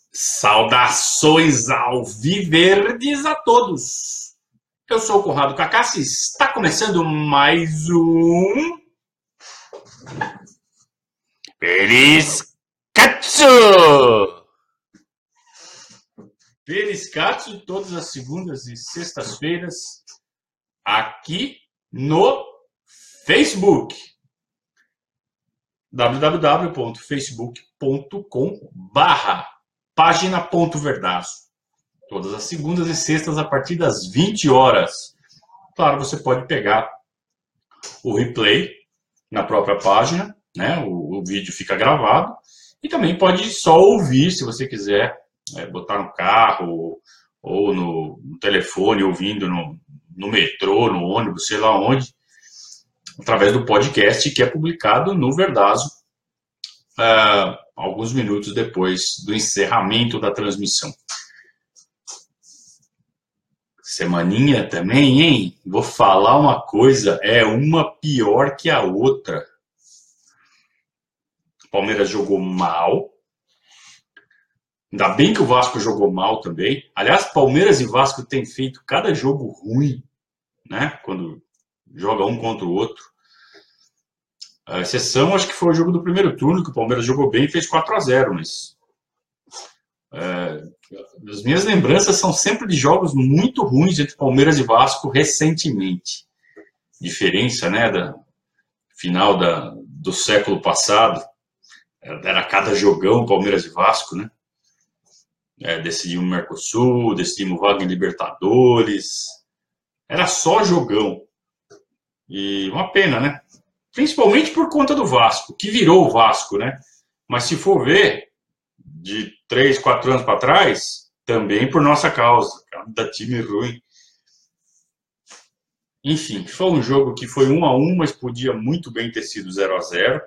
Saudações alviverdes a todos. Eu sou o Conrado Cacassi, está começando mais um Periscatso. Periscatso todas as segundas e sextas-feiras aqui no Facebook. www.facebook.com/página.verdazo. Todas as segundas e sextas a partir das 20 horas. Claro, você pode pegar o replay na própria página, né? O vídeo fica gravado. E também pode só ouvir, se você quiser, botar no carro ou no telefone, ouvindo no metrô, no ônibus, sei lá onde, através do podcast que é publicado no Verdazo, alguns minutos depois do encerramento da transmissão. Semaninha também, hein? Vou falar uma coisa, é uma pior que a outra. O Palmeiras jogou mal. Ainda bem que o Vasco jogou mal também. Aliás, Palmeiras e Vasco têm feito cada jogo ruim, né? Quando joga um contra o outro. A exceção, acho que foi o jogo do primeiro turno, que o Palmeiras jogou bem e fez 4-0, mas as minhas lembranças são sempre de jogos muito ruins entre Palmeiras e Vasco recentemente. Diferença, né, da final do século passado. Era cada jogão Palmeiras e Vasco, né? Decidimos o Mercosul, decidimos vaga em Libertadores. Era só jogão. E uma pena, né? Principalmente por conta do Vasco, que virou o Vasco, né? Mas se for ver, de 3, 4 anos para trás, também por nossa causa, da time ruim. Enfim, foi um jogo que foi 1-1, mas podia muito bem ter sido 0-0.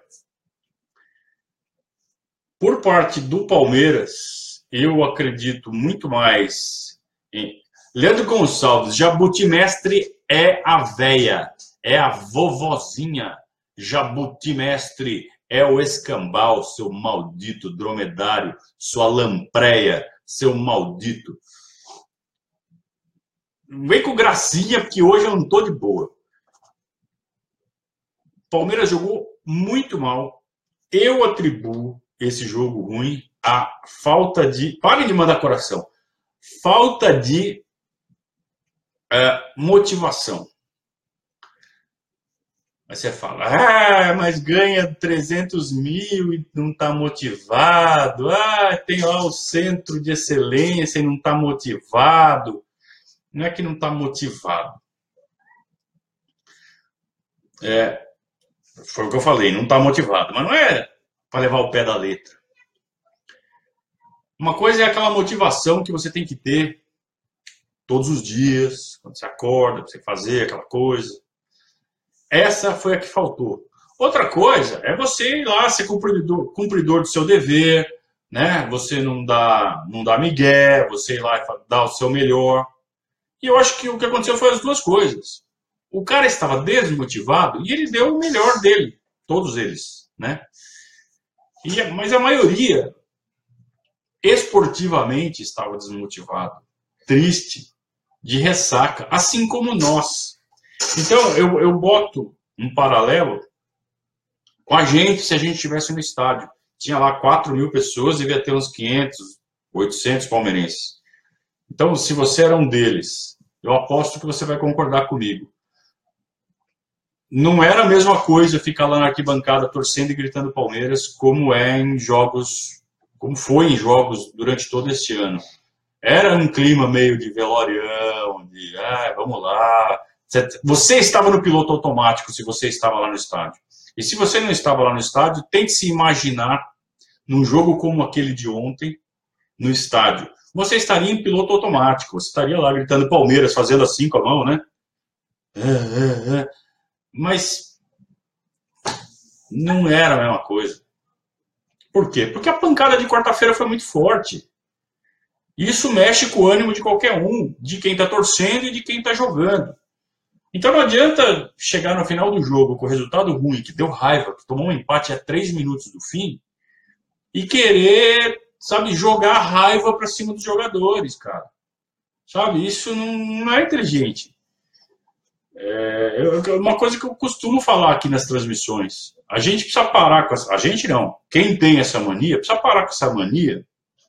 Por parte do Palmeiras, eu acredito muito mais em Leandro Gonçalves. Jabuti Mestre é a véia, é a vovozinha. Jabuti Mestre é o escambau, seu maldito dromedário, sua lampreia, seu maldito. Vem com gracinha, porque hoje eu não tô de boa. Palmeiras jogou muito mal. Eu atribuo esse jogo ruim à falta de... Parem de mandar coração. Falta de motivação. Aí você fala, mas ganha 300 mil e não está motivado. Tem lá o centro de excelência e não está motivado. Não é que não está motivado. Foi o que eu falei, não está motivado. Mas não é para levar o pé da letra. Uma coisa é aquela motivação que você tem que ter todos os dias, quando você acorda, para você fazer aquela coisa. Essa foi a que faltou. Outra coisa é você ir lá ser cumpridor do seu dever, né? Você não dá migué, você ir lá e dar o seu melhor. E eu acho que o que aconteceu foi as duas coisas. O cara estava desmotivado e ele deu o melhor dele, todos eles, né? Mas a maioria, esportivamente, estava desmotivado, triste, de ressaca, assim como nós. Então, eu boto um paralelo com a gente, se a gente estivesse no estádio. Tinha lá 4.000 pessoas e devia ter uns 500, 800 palmeirenses. Então, se você era um deles, eu aposto que você vai concordar comigo. Não era a mesma coisa ficar lá na arquibancada torcendo e gritando Palmeiras como foi em jogos durante todo este ano. Era um clima meio de velorião, de vamos lá. Você estava no piloto automático se você estava lá no estádio. E se você não estava lá no estádio, tente se imaginar num jogo como aquele de ontem, no estádio. Você estaria em piloto automático, você estaria lá gritando Palmeiras, fazendo assim com a mão, né? Mas não era a mesma coisa. Por quê? Porque a pancada de quarta-feira foi muito forte. Isso mexe com o ânimo de qualquer um, de quem está torcendo e de quem está jogando. Então não adianta chegar no final do jogo com o resultado ruim, que deu raiva, que tomou um empate a 3 minutos do fim, e querer sabe, jogar raiva para cima dos jogadores, cara. Sabe, isso não é inteligente. Uma coisa que eu costumo falar aqui nas transmissões, a gente precisa parar com essa... A gente não, quem tem essa mania, precisa parar com essa mania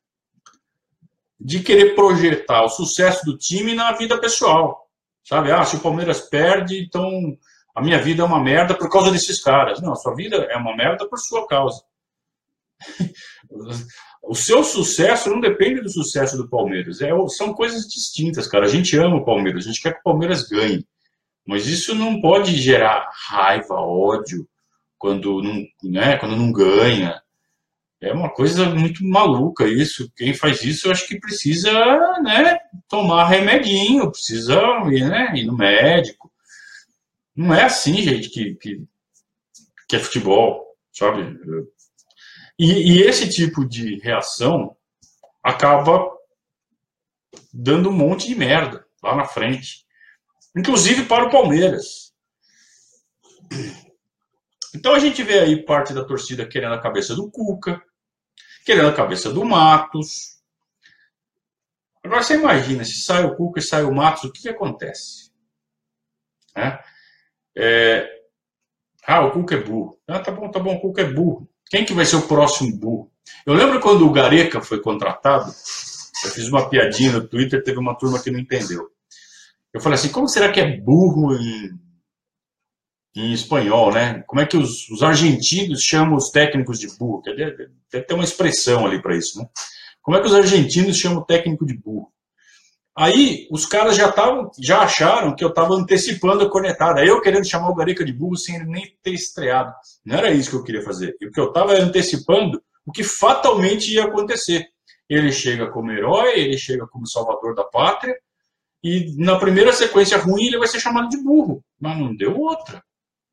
de querer projetar o sucesso do time na vida pessoal. Sabe, se o Palmeiras perde, então a minha vida é uma merda por causa desses caras. Não, a sua vida é uma merda por sua causa. O seu sucesso não depende do sucesso do Palmeiras. São coisas distintas, cara. A gente ama o Palmeiras, a gente quer que o Palmeiras ganhe. Mas isso não pode gerar raiva, ódio, quando não ganha. É uma coisa muito maluca isso. Quem faz isso, eu acho que precisa, né, tomar remedinho, precisa ir no médico. Não é assim, gente, que é futebol, sabe? E esse tipo de reação acaba dando um monte de merda lá na frente. Inclusive para o Palmeiras. Então a gente vê aí parte da torcida querendo a cabeça do Cuca, querendo a cabeça do Matos. Agora você imagina, se sai o Cuca e sai o Matos, o que acontece? O Cuca é burro. Tá bom, o Cuca é burro. Quem que vai ser o próximo burro? Eu lembro quando o Gareca foi contratado, eu fiz uma piadinha no Twitter, teve uma turma que não entendeu. Eu falei assim, como será que é burro em espanhol, né? Como é que os argentinos chamam os técnicos de burro? Deve ter uma expressão ali para isso, né? Como é que os argentinos chamam o técnico de burro? Aí os caras já acharam que eu estava antecipando a cornetada. Eu querendo chamar o Gareca de burro sem ele nem ter estreado. Não era isso que eu queria fazer. O que eu estava antecipando o que fatalmente ia acontecer. Ele chega como herói, ele chega como salvador da pátria, e na primeira sequência ruim ele vai ser chamado de burro. Mas não deu outra.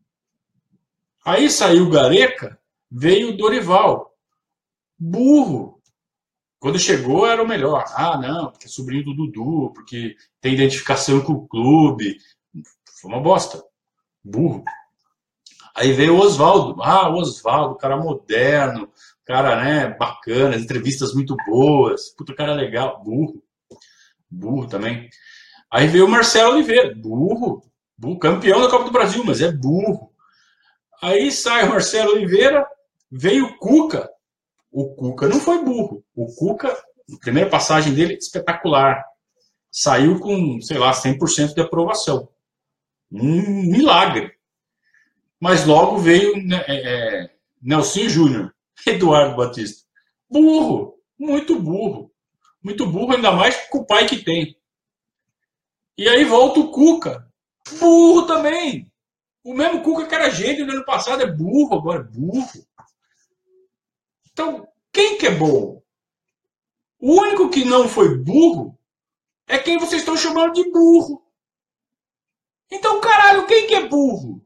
Aí saiu o Gareca, veio o Dorival. Burro. Quando chegou era o melhor. Não, porque é sobrinho do Dudu, porque tem identificação com o clube. Foi uma bosta. Burro. Aí veio o Oswaldo. O Oswaldo, cara moderno, cara, né, bacana, entrevistas muito boas. Puta, cara legal. Burro. Burro também. Aí veio o Marcelo Oliveira. Burro. Campeão da Copa do Brasil, mas é burro. Aí sai o Marcelo Oliveira, veio o Cuca. O Cuca não foi burro. O Cuca, na primeira passagem dele, espetacular. Saiu com, sei lá, 100% de aprovação. Um milagre. Mas logo veio Nelson Júnior, Eduardo Batista. Burro. Muito burro. Muito burro, ainda mais com o pai que tem. E aí volta o Cuca. Burro também. O mesmo Cuca que era gênio no ano passado é burro, agora é burro. Então, quem que é bom? O único que não foi burro é quem vocês estão chamando de burro. Então, caralho, quem que é burro?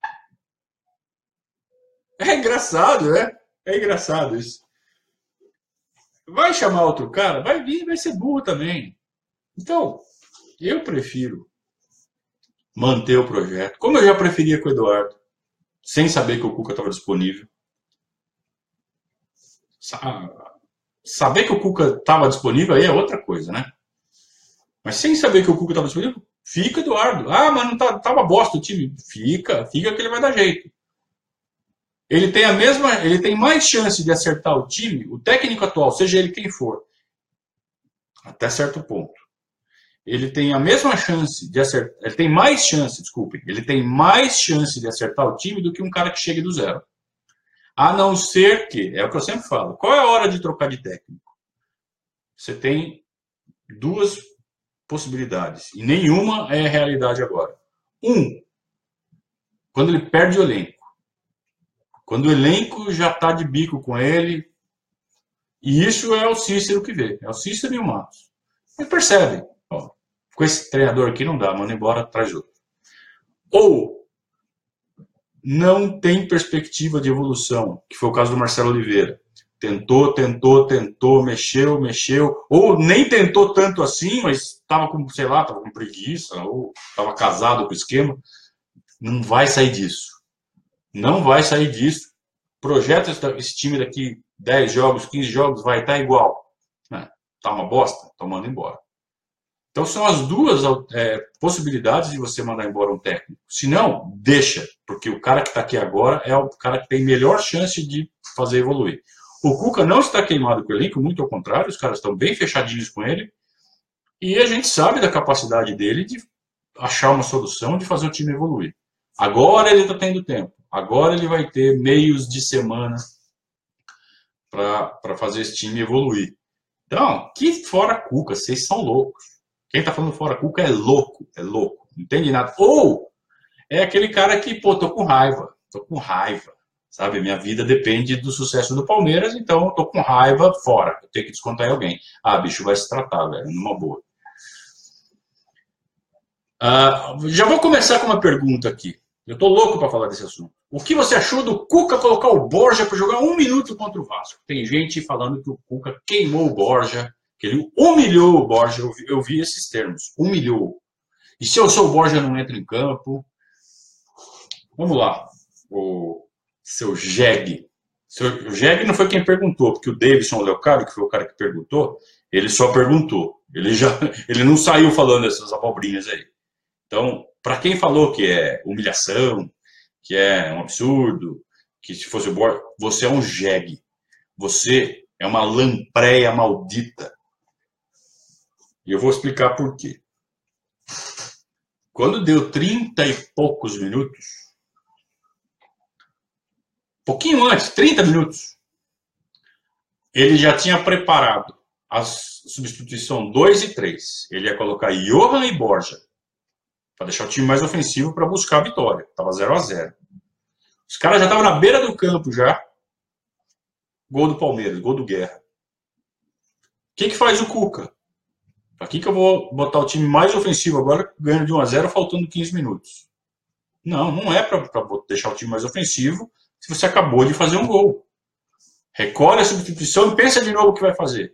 É engraçado, né? É engraçado isso. Vai chamar outro cara? Vai vir, vai ser burro também. Então, eu prefiro manter o projeto, como eu já preferia com o Eduardo, sem saber que o Cuca estava disponível. Saber que o Cuca estava disponível aí é outra coisa, né? Mas sem saber que o Cuca estava disponível, fica, Eduardo. Mas não tava bosta o time. Fica que ele vai dar jeito. Ele tem mais chance de acertar o time, o técnico atual, seja ele quem for, até certo ponto. Ele tem a mesma chance de acertar, ele tem mais chance de acertar o time do que um cara que chegue do zero. A não ser que, é o que eu sempre falo, qual é a hora de trocar de técnico? Você tem duas possibilidades, e nenhuma é a realidade agora. Quando ele perde o elenco. Quando o elenco já está de bico com ele, e isso é o Cícero que vê, é o Cícero e o Matos. Eles percebem, com esse treinador aqui não dá, manda embora, traz outro. Ou não tem perspectiva de evolução, que foi o caso do Marcelo Oliveira. Tentou, mexeu, ou nem tentou tanto assim, mas estava com, sei lá, estava com preguiça, ou estava casado com o esquema. Não vai sair disso. Não vai sair disso. Projeta esse time daqui 10 jogos, 15 jogos, vai estar igual. Tá uma bosta? Então manda embora. Então são as duas possibilidades de você mandar embora um técnico. Se não, deixa, porque o cara que está aqui agora é o cara que tem melhor chance de fazer evoluir. O Cuca não está queimado com o elenco, muito ao contrário, os caras estão bem fechadinhos com ele, e a gente sabe da capacidade dele de achar uma solução, de fazer o time evoluir. Agora ele está tendo tempo, agora ele vai ter meios de semana para fazer esse time evoluir. Então, que fora Cuca, vocês são loucos. Quem tá falando fora Cuca é louco, não entende nada. Ou é aquele cara que, pô, tô com raiva, sabe? Minha vida depende do sucesso do Palmeiras, então eu tô com raiva fora, eu tenho que descontar em alguém. Ah, bicho, vai se tratar, velho, numa boa. Já vou começar com uma pergunta aqui. Eu tô louco para falar desse assunto. O que você achou do Cuca colocar o Borja para jogar 1 minuto contra o Vasco? Tem gente falando que o Cuca queimou o Borja, que ele humilhou o Borja. Eu vi esses termos, humilhou. E se o seu Borja não entra em campo? Vamos lá, o seu Jeg. O Jeg não foi quem perguntou, porque o Davidson Leocádio, que foi o cara que perguntou, ele só perguntou. Ele não saiu falando essas abobrinhas aí. Então, para quem falou que é humilhação, que é um absurdo, que se fosse o Borja, você é um jegue. Você é uma lampreia maldita. E eu vou explicar por quê. Quando deu 30 e poucos minutos, pouquinho antes, 30 minutos, ele já tinha preparado a substituição 2 e 3. Ele ia colocar Johan e Borja, para deixar o time mais ofensivo para buscar a vitória. Estava 0-0. Os caras já estavam na beira do campo já. Gol do Palmeiras, gol do Guerra. O que faz o Cuca? Aqui que eu vou botar o time mais ofensivo agora, ganhando de 1-0, faltando 15 minutos. Não é para deixar o time mais ofensivo se você acabou de fazer um gol. Recolhe a substituição e pensa de novo o que vai fazer.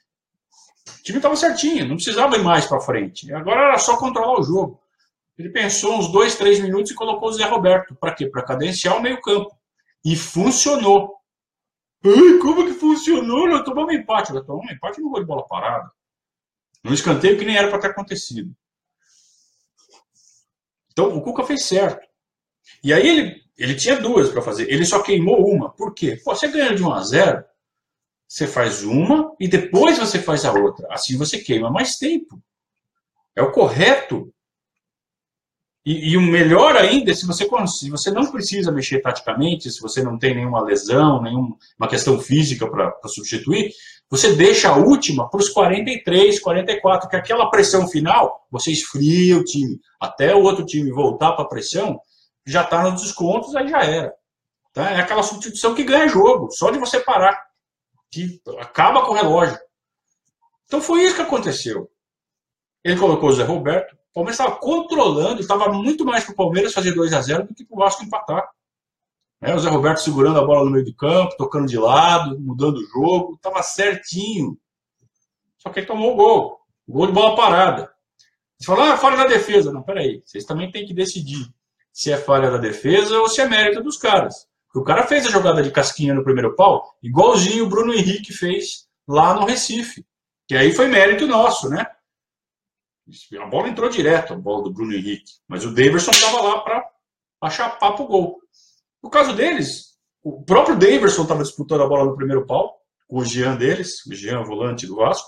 O time estava certinho, não precisava ir mais para frente. Agora era só controlar o jogo. Ele pensou uns 2, 3 minutos e colocou o Zé Roberto. Para quê? Para cadenciar o meio-campo. E funcionou. Ai, como que funcionou? Nós tomamos um empate. Nós tomamos um empate no gol de bola parada. Num escanteio que nem era para ter acontecido. Então, o Cuca fez certo. E aí ele tinha duas para fazer. Ele só queimou uma. Por quê? Pô, você ganha de 1-0, você faz uma e depois você faz a outra. Assim você queima mais tempo. É o correto. E o melhor ainda é se você não precisa mexer taticamente, se você não tem nenhuma lesão, nenhuma questão física para substituir, você deixa a última para os 43, 44, que aquela pressão final, você esfria o time. Até o outro time voltar para a pressão, já está nos descontos, aí já era. Tá? É aquela substituição que ganha jogo, só de você parar, que acaba com o relógio. Então foi isso que aconteceu. Ele colocou o Zé Roberto. O Palmeiras estava controlando, estava muito mais para o Palmeiras fazer 2-0 do que para o Vasco empatar. O Zé Roberto segurando a bola no meio do campo, tocando de lado, mudando o jogo, estava certinho. Só que ele tomou o gol de bola parada. Você fala, falha da defesa. Não, peraí, vocês também têm que decidir se é falha da defesa ou se é mérito dos caras. Porque o cara fez a jogada de casquinha no primeiro pau, igualzinho o Bruno Henrique fez lá no Recife. Que aí foi mérito nosso, né? A bola entrou direto, a bola do Bruno Henrique. Mas o Daverson estava lá para achapar para o gol. No caso deles, o próprio Daverson estava disputando a bola no primeiro pau, com o Jean deles, o Jean, volante do Vasco.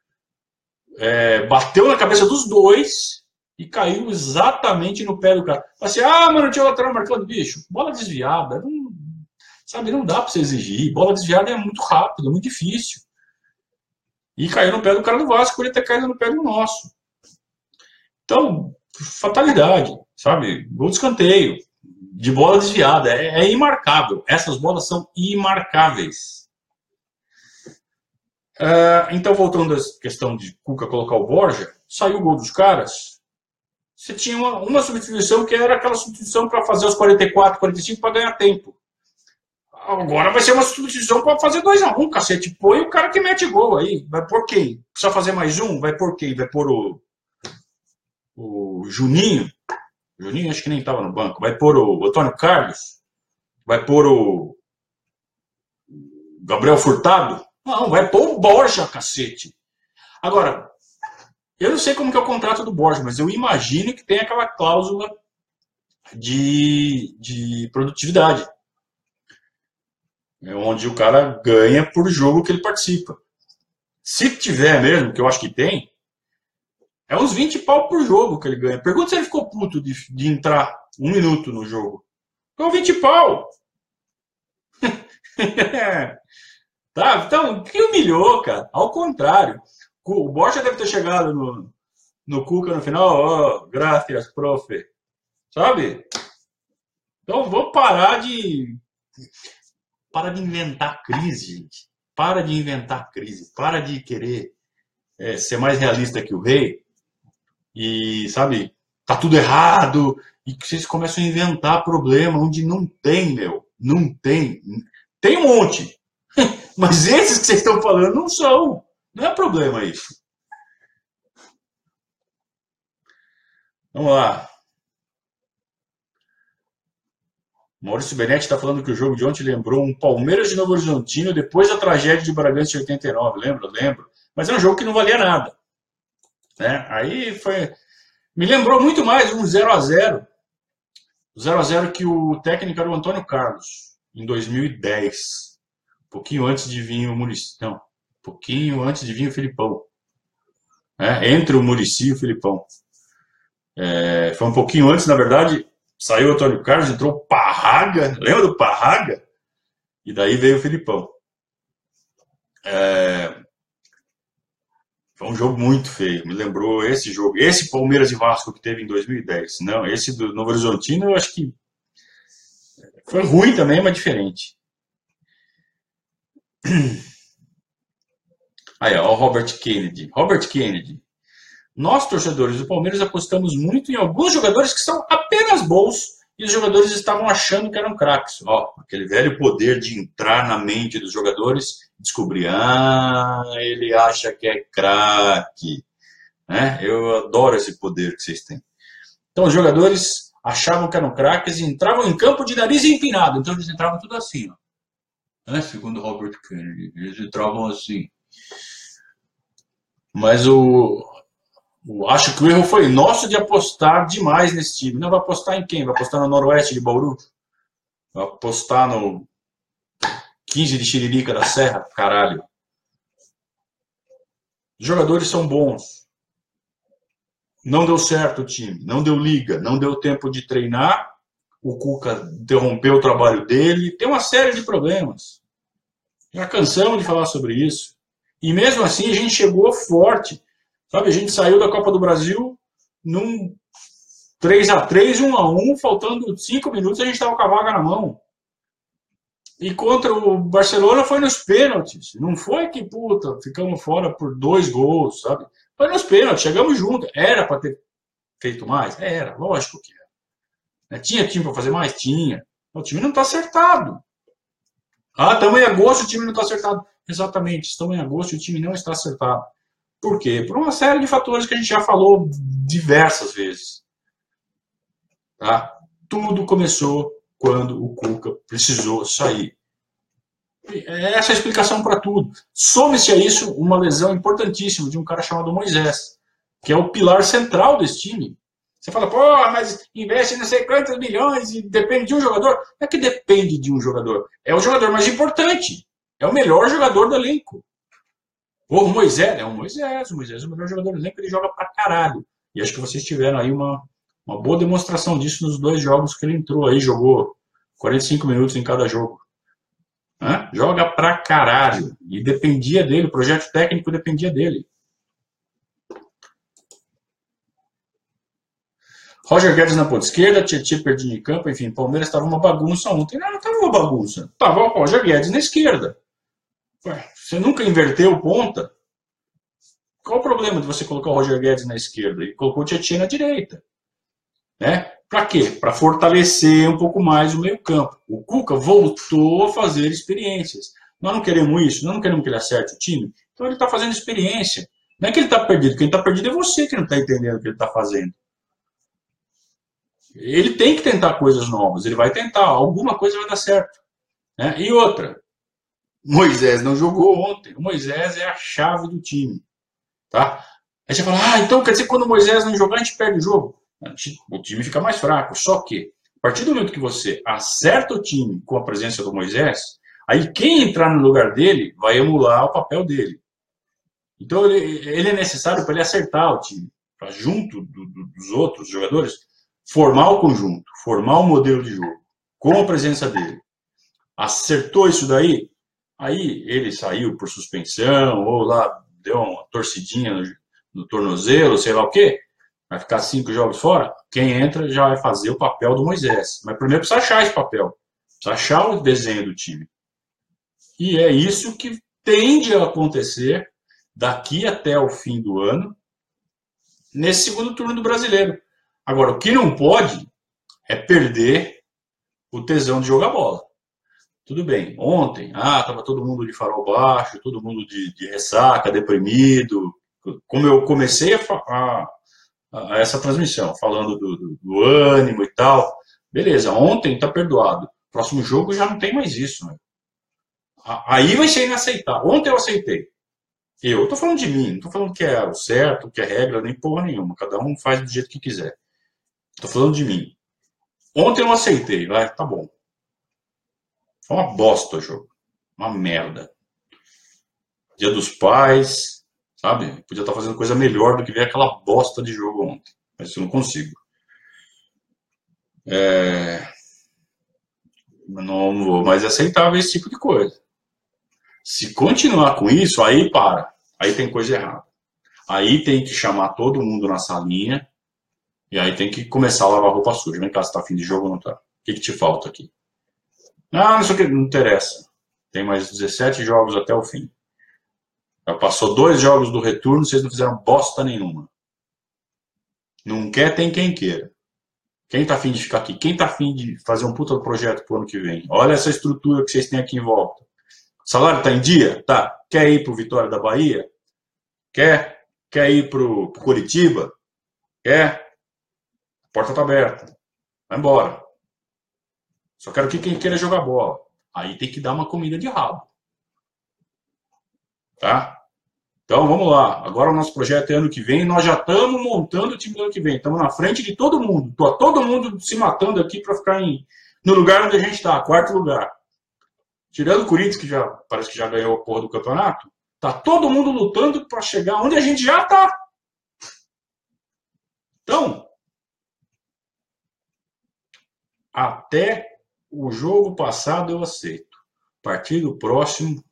Bateu na cabeça dos dois e caiu exatamente no pé do cara. Assim, mano, tinha o lateral marcando, bicho. Bola desviada, não dá para você exigir. Bola desviada é muito rápido, é muito difícil. E caiu no pé do cara do Vasco, por ele ter caído no pé do nosso. Então, fatalidade, sabe? Gol de escanteio, de bola desviada, é imarcável. Essas bolas são imarcáveis. Então, voltando à questão de Cuca colocar o Borja, saiu o gol dos caras, você tinha uma substituição que era aquela substituição para fazer os 44, 45 para ganhar tempo. Agora vai ser uma substituição para fazer 2-1, cacete. Põe o cara que mete gol aí. Vai por quem? Precisa fazer mais um? Vai por quem? Vai por o Juninho? O Juninho acho que nem estava no banco. Vai por o Antônio Carlos? Vai por o Gabriel Furtado? Não, vai pôr o Borja, cacete. Agora, eu não sei como que é o contrato do Borja, mas eu imagino que tem aquela cláusula de produtividade, onde o cara ganha por jogo que ele participa. Se tiver mesmo, que eu acho que tem, é uns 20 pau por jogo que ele ganha. Pergunta se ele ficou puto de entrar 1 minuto no jogo. Então, 20 pau. Tá? Então, que humilhou, cara. Ao contrário. O Borja deve ter chegado no Cuca no final. Ó, graças, profe. Sabe? Então, vou Para de inventar crise, gente. Para de inventar crise. Para de querer ser mais realista que o rei. E, sabe, tá tudo errado. E que vocês começam a inventar problema onde não tem, meu. Não tem. Tem um monte. Mas esses que vocês estão falando não são. Não é problema isso. Vamos lá. Maurício Benetti está falando que o jogo de ontem lembrou um Palmeiras de Novo Horizontino depois da tragédia de Bragança de 89. Lembro. Mas é um jogo que não valia nada. Né? Aí foi... Me lembrou muito mais um 0x0. O 0x0 que o técnico era o Antônio Carlos, em 2010. Um pouquinho antes de vir o Muricy. Não, um pouquinho antes de vir o Filipão. Entre o Muricy e o Filipão. Foi um pouquinho antes, na verdade, saiu o Antônio Carlos, entrou o Parraga. Lembra do Parraga? E daí veio o Filipão. Foi um jogo muito feio, me lembrou esse jogo. Esse Palmeiras e Vasco que teve em 2010. Não, esse do Novo Horizontino eu acho que foi ruim também, mas diferente. Aí, ó, o Robert Kennedy. Robert Kennedy. Nós, torcedores do Palmeiras, apostamos muito em alguns jogadores que são apenas bons e os jogadores estavam achando que eram craques. Ó, aquele velho poder de entrar na mente dos jogadores e descobrir, ele acha que é craque. Né? Eu adoro esse poder que vocês têm. Então, os jogadores achavam que eram craques e entravam em campo de nariz empinado. Então, eles entravam tudo assim, ó. Segundo Robert Kennedy, eles entravam assim. Mas acho que o erro foi nosso de apostar demais nesse time. Não vai apostar em quem? Vai apostar no Noroeste de Bauru? Vai apostar no 15 de Xiririca da Serra? Caralho. Os jogadores são bons. Não deu certo o time. Não deu liga. Não deu tempo de treinar. O Cuca interrompeu o trabalho dele. Tem uma série de problemas. Já cansamos de falar sobre isso. E mesmo assim a gente chegou forte. Sabe, a gente saiu da Copa do Brasil num 3x3, 1x1, faltando 5 minutos a gente estava com a vaga na mão. E contra o Barcelona foi nos pênaltis. Não foi que, ficamos fora por 2 gols, sabe? Foi nos pênaltis, chegamos junto. Era para ter feito mais? Era, lógico que era. Tinha time para fazer mais? Tinha. O time não está acertado. Estamos em agosto, o time não está acertado. Exatamente, estamos em agosto e o time não está acertado. Por quê? Por uma série de fatores que a gente já falou diversas vezes. Tá? Tudo começou quando o Cuca precisou sair. Essa é a explicação para tudo. Some-se a isso uma lesão importantíssima de um cara chamado Moisés, que é o pilar central desse time. Você fala, mas investe não sei quantos milhões e depende de um jogador. Não é que depende de um jogador. É o jogador mais importante. É o melhor jogador do elenco. O Moisés é o Moisés é o melhor jogador do elenco, ele joga pra caralho. E acho que vocês tiveram aí uma boa demonstração disso nos 2 jogos que ele entrou aí, jogou 45 minutos em cada jogo. Joga pra caralho. E dependia dele, o projeto técnico dependia dele. Roger Guedes na ponta esquerda, Tietchan perdido em campo, enfim, Palmeiras estava uma bagunça ontem. Não estava uma bagunça. Estava o Roger Guedes na esquerda. Você nunca inverteu ponta? Qual o problema de você colocar o Roger Guedes na esquerda e colocou o Tietchan na direita? Para quê? Para fortalecer um pouco mais o meio-campo. O Cuca voltou a fazer experiências. Nós não queremos isso, nós não queremos que ele acerte o time. Então ele está fazendo experiência. Não é que ele está perdido, quem está perdido é você que não está entendendo o que ele está fazendo. Ele tem que tentar coisas novas, ele vai tentar, alguma coisa vai dar certo. E outra, Moisés não jogou ontem. O Moisés é a chave do time, tá? Aí você fala, então quer dizer que quando o Moisés não jogar, a gente perde o jogo. O time fica mais fraco. Só que, a partir do momento que você acerta o time com a presença do Moisés, aí quem entrar no lugar dele vai emular o papel dele. Então ele é necessário para ele acertar o time, para junto dos outros jogadores, formar o conjunto, formar o modelo de jogo, com a presença dele. Acertou isso daí, aí ele saiu por suspensão, ou lá deu uma torcidinha no tornozelo, sei lá o quê, vai ficar 5 jogos fora, quem entra já vai fazer o papel do Moisés. Mas primeiro precisa achar esse papel, precisa achar o desenho do time. E é isso que tende a acontecer daqui até o fim do ano, nesse segundo turno do Brasileiro. Agora, o que não pode é perder o tesão de jogar bola. Tudo bem, ontem, estava todo mundo de farol baixo, todo mundo de ressaca, deprimido. Como eu comecei a essa transmissão, falando do ânimo e tal. Beleza, ontem tá perdoado. Próximo jogo já não tem mais isso, né? Aí vai ser inaceitável. Ontem eu aceitei. Eu tô falando de mim, não tô falando que é o certo, que é regra, nem porra nenhuma. Cada um faz do jeito que quiser. Tô falando de mim. Ontem eu aceitei, vai, tá bom. Foi uma bosta o jogo. Uma merda. Dia dos Pais, sabe? Podia estar fazendo coisa melhor do que ver aquela bosta de jogo ontem. Mas isso eu não consigo. Não vou mais aceitar esse tipo de coisa. Se continuar com isso, aí para. Aí tem coisa errada. Aí tem que chamar todo mundo na salinha e aí tem que começar a lavar roupa suja. Vem cá, você tá afim de jogo ou não tá? O que te falta aqui? Isso aqui não interessa. Tem mais 17 jogos até o fim. Já passou 2 jogos do retorno, vocês não fizeram bosta nenhuma. Não quer, tem quem queira. Quem tá afim de ficar aqui? Quem tá afim de fazer um puta projeto pro ano que vem? Olha essa estrutura que vocês têm aqui em volta. O salário tá em dia? Tá. Quer ir pro Vitória da Bahia? Quer? Quer ir pro Curitiba? Quer? Porta tá aberta. Vai embora. Só quero que quem queira jogar bola. Aí tem que dar uma comida de rabo. Tá? Então vamos lá. Agora o nosso projeto é ano que vem. Nós já estamos montando o time do ano que vem. Estamos na frente de todo mundo. Tô todo mundo se matando aqui para ficar no lugar onde a gente está, quarto lugar. Tirando o Corinthians, que já parece que já ganhou a porra do campeonato, tá todo mundo lutando para chegar onde a gente já está. Então, até o jogo passado eu aceito. A partir do próximo,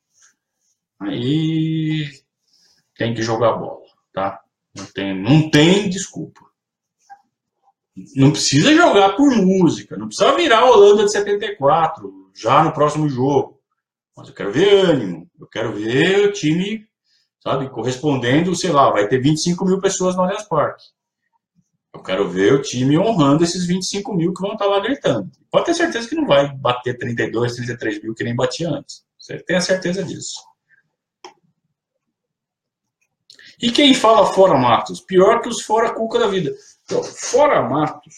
aí tem que jogar bola, tá? Não tem desculpa. Não precisa jogar por música, não precisa virar a Holanda de 74 já no próximo jogo. Mas eu quero ver ânimo, eu quero ver o time, sabe, correspondendo, sei lá, vai ter 25 mil pessoas no Allianz Parque. Eu quero ver o time honrando esses 25 mil que vão estar lá gritando. Pode ter certeza que não vai bater 32, 33 mil que nem batia antes. Você tem a certeza disso. E quem fala fora Matos? Pior que os fora Cuca da vida. Então, fora Matos,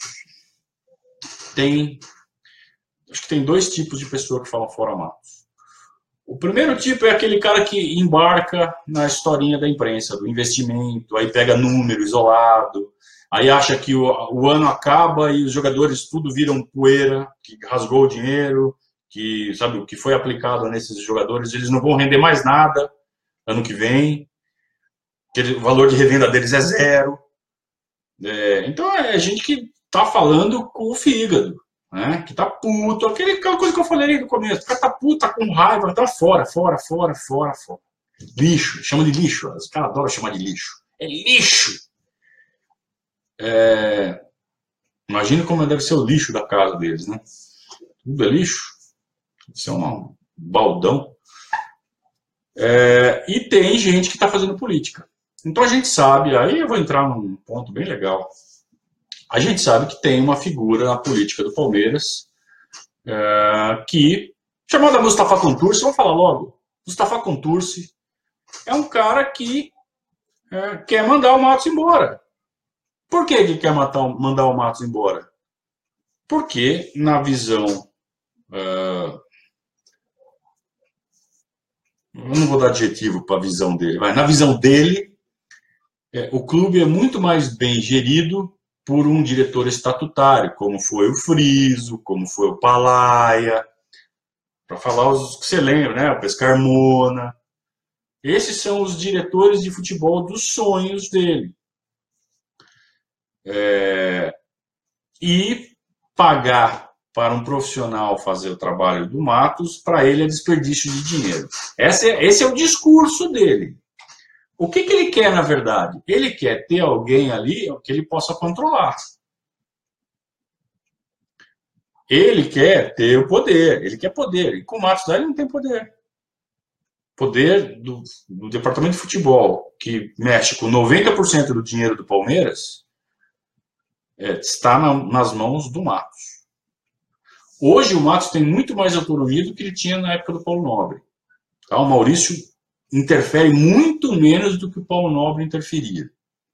acho que tem 2 tipos de pessoa que falam fora Matos. O primeiro tipo é aquele cara que embarca na historinha da imprensa, do investimento, aí pega número isolado, aí acha que o ano acaba e os jogadores tudo viram poeira, que rasgou o dinheiro, que sabe o que foi aplicado nesses jogadores, eles não vão render mais nada ano que vem, que o valor de revenda deles é 0. Então é gente que tá falando com o fígado, né? Que tá puto, aquela coisa que eu falei no começo, o cara tá puto, tá com raiva, tá fora. Lixo, chama de lixo, os caras adoram chamar de lixo. É lixo! Imagina como deve ser o lixo da casa deles, né? Tudo é lixo. Isso é um baldão. E tem gente que está fazendo política. Então a gente sabe, aí eu vou entrar num ponto bem legal. A gente sabe que tem uma figura na política do Palmeiras que, chamada Mustafa Contursi, vamos falar logo. Mustafa Contursi é um cara que quer mandar o Matos embora. Por que ele quer mandar o Matos embora? Porque, na visão eu não vou dar adjetivo para a visão dele, mas na visão dele, o clube é muito mais bem gerido por um diretor estatutário, como foi o Friso, como foi o Palaia, para falar os que você lembra, né? O Pescarmona. Esses são os diretores de futebol dos sonhos dele. E pagar para um profissional fazer o trabalho do Matos, para ele é desperdício de dinheiro. Esse é o discurso dele. O que ele quer, na verdade? Ele quer ter alguém ali que ele possa controlar. Ele quer ter o poder, ele quer poder. E com o Matos ele não tem poder. Poder do departamento de futebol, que mexe com 90% do dinheiro do Palmeiras, está nas mãos do Matos. Hoje o Matos tem muito mais autonomia do que ele tinha na época do Paulo Nobre. Tá? O Maurício interfere muito menos do que o Paulo Nobre interferia.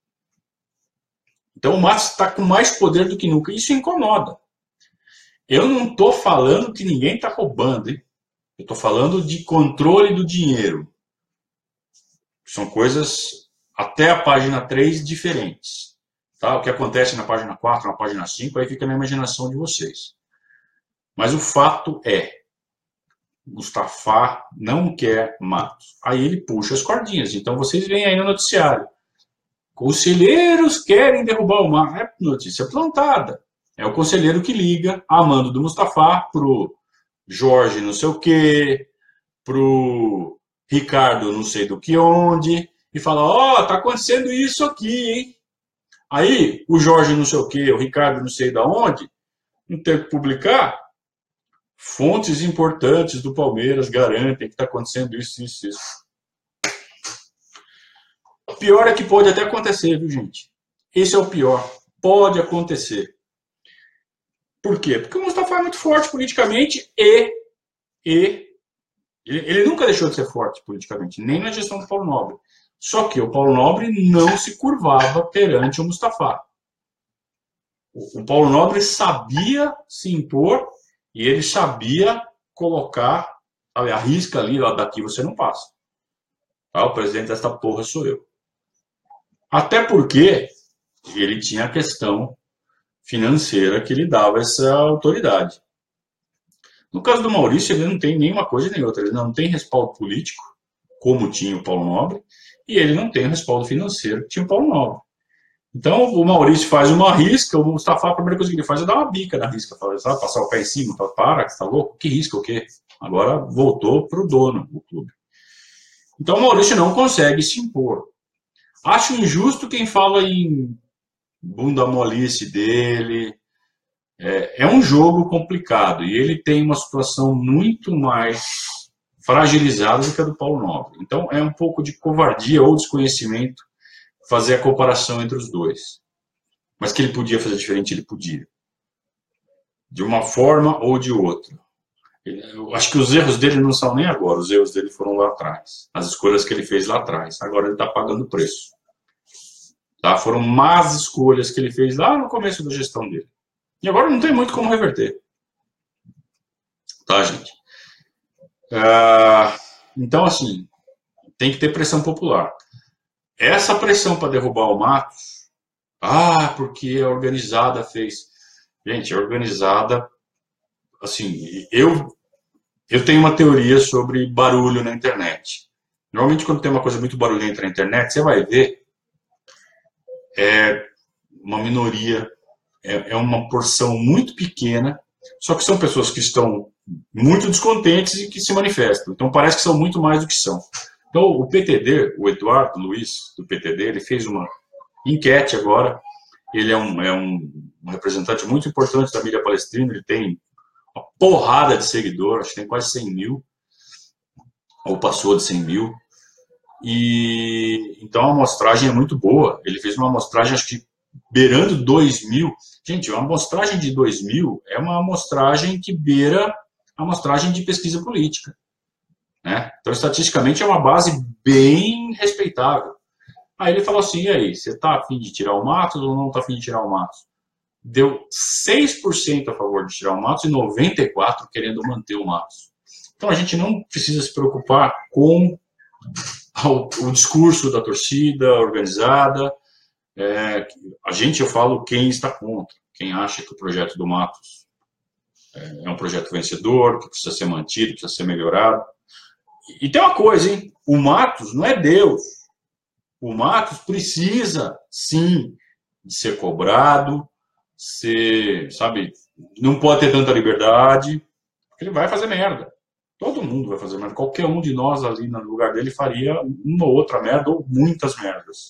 Então o Matos está com mais poder do que nunca. Isso incomoda. Eu não estou falando que ninguém está roubando, hein? Eu estou falando de controle do dinheiro. São coisas, até a página 3, diferentes. Tá? O que acontece na página 4, na página 5, aí fica na imaginação de vocês. Mas o fato é, Mustafa não quer Matos. Aí ele puxa as cordinhas. Então vocês veem aí no noticiário. Conselheiros querem derrubar o Matos. É notícia plantada. É o conselheiro que liga a mando do Mustafa pro Jorge não sei o quê, pro Ricardo não sei do que onde, e fala, ó, tá acontecendo isso aqui, hein? Aí o Jorge não sei o quê, o Ricardo não sei da onde, não tem que publicar. Fontes importantes do Palmeiras garantem que está acontecendo isso, isso, isso. O pior é que pode até acontecer, viu, gente? Esse é o pior. Pode acontecer. Por quê? Porque o Mustafa é muito forte politicamente e ele nunca deixou de ser forte politicamente, nem na gestão do Paulo Nobre. Só que o Paulo Nobre não se curvava perante o Mustafa. O Paulo Nobre sabia se impor e ele sabia colocar a risca ali, ó, daqui você não passa. Tá? O presidente desta porra sou eu. Até porque ele tinha a questão financeira que lhe dava essa autoridade. No caso do Maurício, ele não tem nenhuma coisa nem outra. Ele não tem respaldo político, como tinha o Paulo Nobre, e ele não tem o respaldo financeiro que tinha o Paulo Nobre. Então, o Maurício faz uma risca, o Mustafa, a primeira coisa que ele faz é dar uma bica na risca, fala, sabe, passar o pé em cima, fala, para, você tá louco? Que risca o quê? Agora voltou para o dono do clube. Então, o Maurício não consegue se impor. Acho injusto quem fala em bunda molice dele. É um jogo complicado e ele tem uma situação muito mais fragilizada do que a do Paulo Nobre. Então, é um pouco de covardia ou desconhecimento fazer a comparação entre os dois. Mas que ele podia fazer diferente, ele podia. De uma forma ou de outra. Eu acho que os erros dele não são nem agora, os erros dele foram lá atrás. As escolhas que ele fez lá atrás. Agora ele está pagando o preço. Tá? Foram más escolhas que ele fez lá no começo da gestão dele. E agora não tem muito como reverter. Tá, gente? Então, assim, tem que ter pressão popular. Essa pressão para derrubar o Matos, porque a organizada fez. Gente, a organizada, assim, eu tenho uma teoria sobre barulho na internet. Normalmente, quando tem uma coisa muito barulhenta na internet, você vai ver, uma minoria, é uma porção muito pequena, só que são pessoas que estão muito descontentes e que se manifestam. Então, parece que são muito mais do que são. Então, o PTD, o Eduardo Luiz, do PTD, ele fez uma enquete agora. Ele é um representante muito importante da mídia palestrina, ele tem uma porrada de seguidores, acho que tem quase 100 mil, ou passou de 100 mil. E então a amostragem é muito boa. Ele fez uma amostragem, acho que beirando 2.000. Gente, uma amostragem de 2.000 é uma amostragem que beira a amostragem de pesquisa política. Né? Então, estatisticamente, é uma base bem respeitável. Aí ele falou assim, e aí, você está a fim de tirar o Matos ou não está a fim de tirar o Matos? Deu 6% a favor de tirar o Matos e 94% querendo manter o Matos. Então a gente não precisa se preocupar com o discurso da torcida organizada. Eu falo quem está contra, quem acha que o projeto do Matos é um projeto vencedor, que precisa ser mantido, precisa ser melhorado. E tem uma coisa, hein? O Matos não é Deus. O Matos precisa, sim, de ser cobrado, sabe, não pode ter tanta liberdade, porque ele vai fazer merda. Todo mundo vai fazer merda. Qualquer um de nós ali no lugar dele faria uma ou outra merda ou muitas merdas.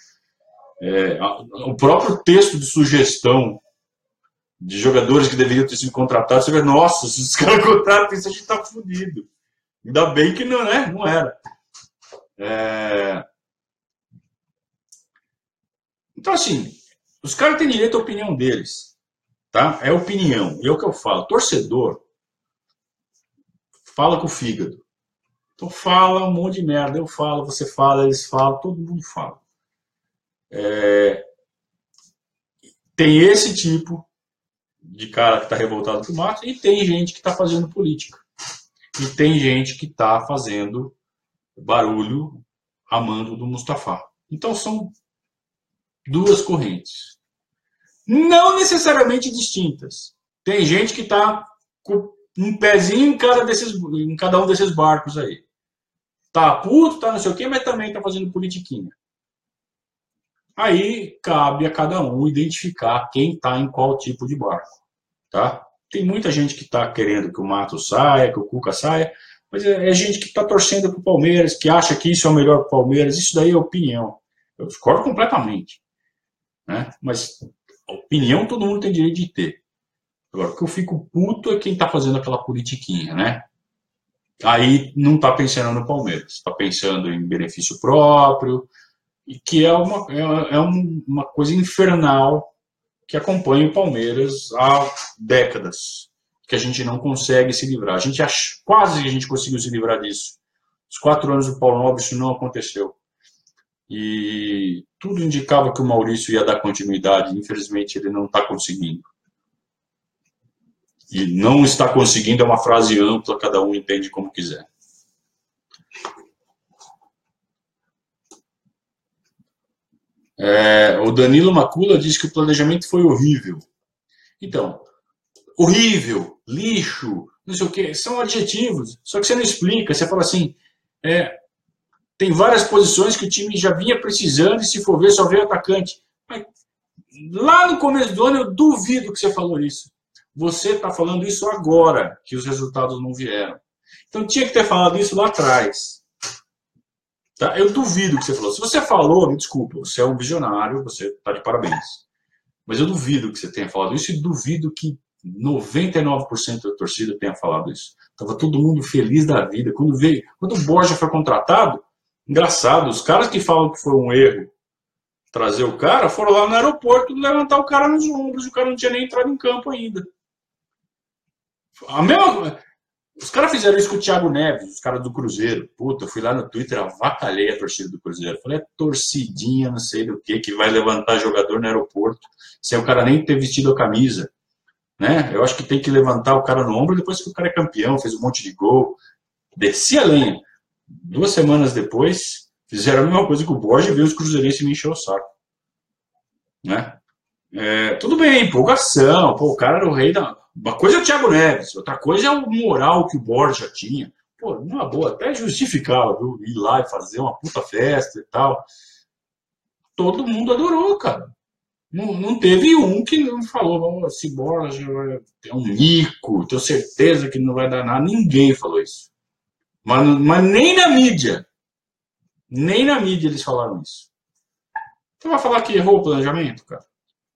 O próprio texto de sugestão de jogadores que deveriam ter sido contratados, você vê, nossa, se os caras contratam isso, a gente tá fudido. Ainda bem que não, né? Não era. Então, assim, os caras têm direito à opinião deles. Tá? É opinião. E é o que eu falo. Torcedor fala com o fígado. Então fala um monte de merda. Eu falo, você fala, eles falam, todo mundo fala. Tem esse tipo de cara que está revoltado com o Matos e tem gente que está fazendo política. E tem gente que está fazendo barulho a mando do Mustafa. Então são duas correntes. Não necessariamente distintas. Tem gente que está com um pezinho em cada um desses barcos aí. Tá puto, tá não sei o quê, mas também tá fazendo politiquinha. Aí cabe a cada um identificar quem tá em qual tipo de barco. Tá? Tem muita gente que tá querendo que o Matos saia, que o Cuca saia, mas é gente que tá torcendo pro Palmeiras, que acha que isso é o melhor pro Palmeiras. Isso daí é opinião. Eu discordo completamente. Né? Mas opinião todo mundo tem direito de ter. Agora, o que eu fico puto é quem tá fazendo aquela politiquinha, né? Aí não tá pensando no Palmeiras, tá pensando em benefício próprio, e que é uma coisa infernal que acompanha o Palmeiras há décadas, que a gente não consegue se livrar. Quase a gente conseguiu se livrar disso. Os 4 anos do Paulo Nobre isso não aconteceu. E tudo indicava que o Maurício ia dar continuidade, infelizmente ele não está conseguindo. E não está conseguindo é uma frase ampla, cada um entende como quiser. O Danilo Macula diz que o planejamento foi horrível. Então, horrível, lixo, não sei o quê, são adjetivos, só que você não explica, você fala assim, tem várias posições que o time já vinha precisando e se for ver, só veio atacante. Mas, lá no começo do ano, eu duvido que você falou isso. Você está falando isso agora, que os resultados não vieram. Então tinha que ter falado isso lá atrás. Tá? Eu duvido que você falou. Se você falou, me desculpa, você é um visionário, você está de parabéns. Mas eu duvido que você tenha falado isso e duvido que 99% da torcida tenha falado isso. Estava todo mundo feliz da vida. Quando o Borja foi contratado, engraçado, os caras que falam que foi um erro trazer o cara foram lá no aeroporto levantar o cara nos ombros, o cara não tinha nem entrado em campo ainda. Os caras fizeram isso com o Thiago Neves, os caras do Cruzeiro. Puta, eu fui lá no Twitter, avacalhei a torcida do Cruzeiro. Falei, torcidinha, não sei do que vai levantar jogador no aeroporto, sem o cara nem ter vestido a camisa. Né? Eu acho que tem que levantar o cara no ombro depois que o cara é campeão, fez um monte de gol. Desci a lenha. 2 semanas depois, fizeram a mesma coisa com o Borja e veio os cruzeirenses me encher o saco. Né? Tudo bem, empolgação, pô, o cara era o rei da... Uma coisa é o Thiago Neves, outra coisa é o moral que o Borja tinha. Pô, numa boa, até justificava, viu? Ir lá e fazer uma puta festa e tal. Todo mundo adorou, cara. Não teve um que não falou, esse Borja é um mico, tenho certeza que não vai dar nada. Ninguém falou isso. Mas nem na mídia. Nem na mídia eles falaram isso. Você vai falar que errou o planejamento, cara?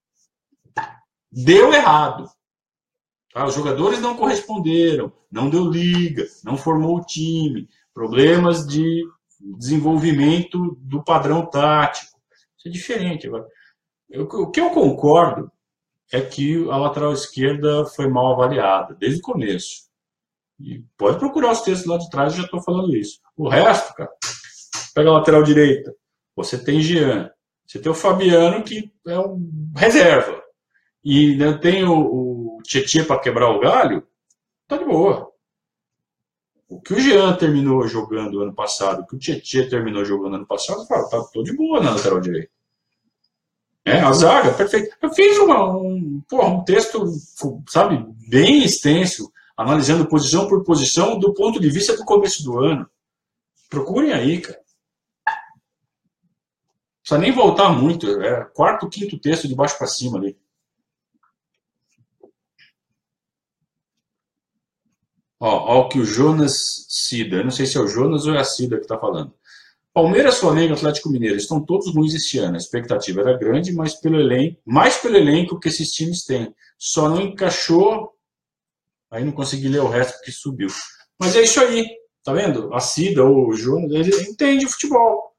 Deu errado. Tá? Os jogadores não corresponderam, não deu liga, não formou o time, problemas de desenvolvimento do padrão tático. Isso é diferente. Agora, o que eu concordo é que a lateral esquerda foi mal avaliada, desde o começo. E pode procurar os textos lá de trás, eu já estou falando isso. O resto, cara, pega a lateral direita, você tem Jean, você tem o Fabiano, que é um reserva, e não tem o Tietê para quebrar o galho, tá de boa. O que o Jean terminou jogando ano passado, o que o Tietchan terminou jogando ano passado, cara, tá todo de boa na lateral direita. A zaga, perfeito. Eu fiz um texto, sabe, bem extenso, analisando posição por posição do ponto de vista do começo do ano. Procurem aí, cara. Não precisa nem voltar muito. É quarto, quinto texto de baixo para cima ali. Ó o que o Jonas Cida. Eu não sei se é o Jonas ou é a Cida que está falando. Palmeiras, Flamengo, Atlético Mineiro estão todos ruins este ano. A expectativa era grande, mas mais pelo elenco que esses times têm. Só não encaixou. Aí não consegui ler o resto porque subiu. Mas é isso aí. Tá vendo? A Cida ou o Jonas, ele entende o futebol.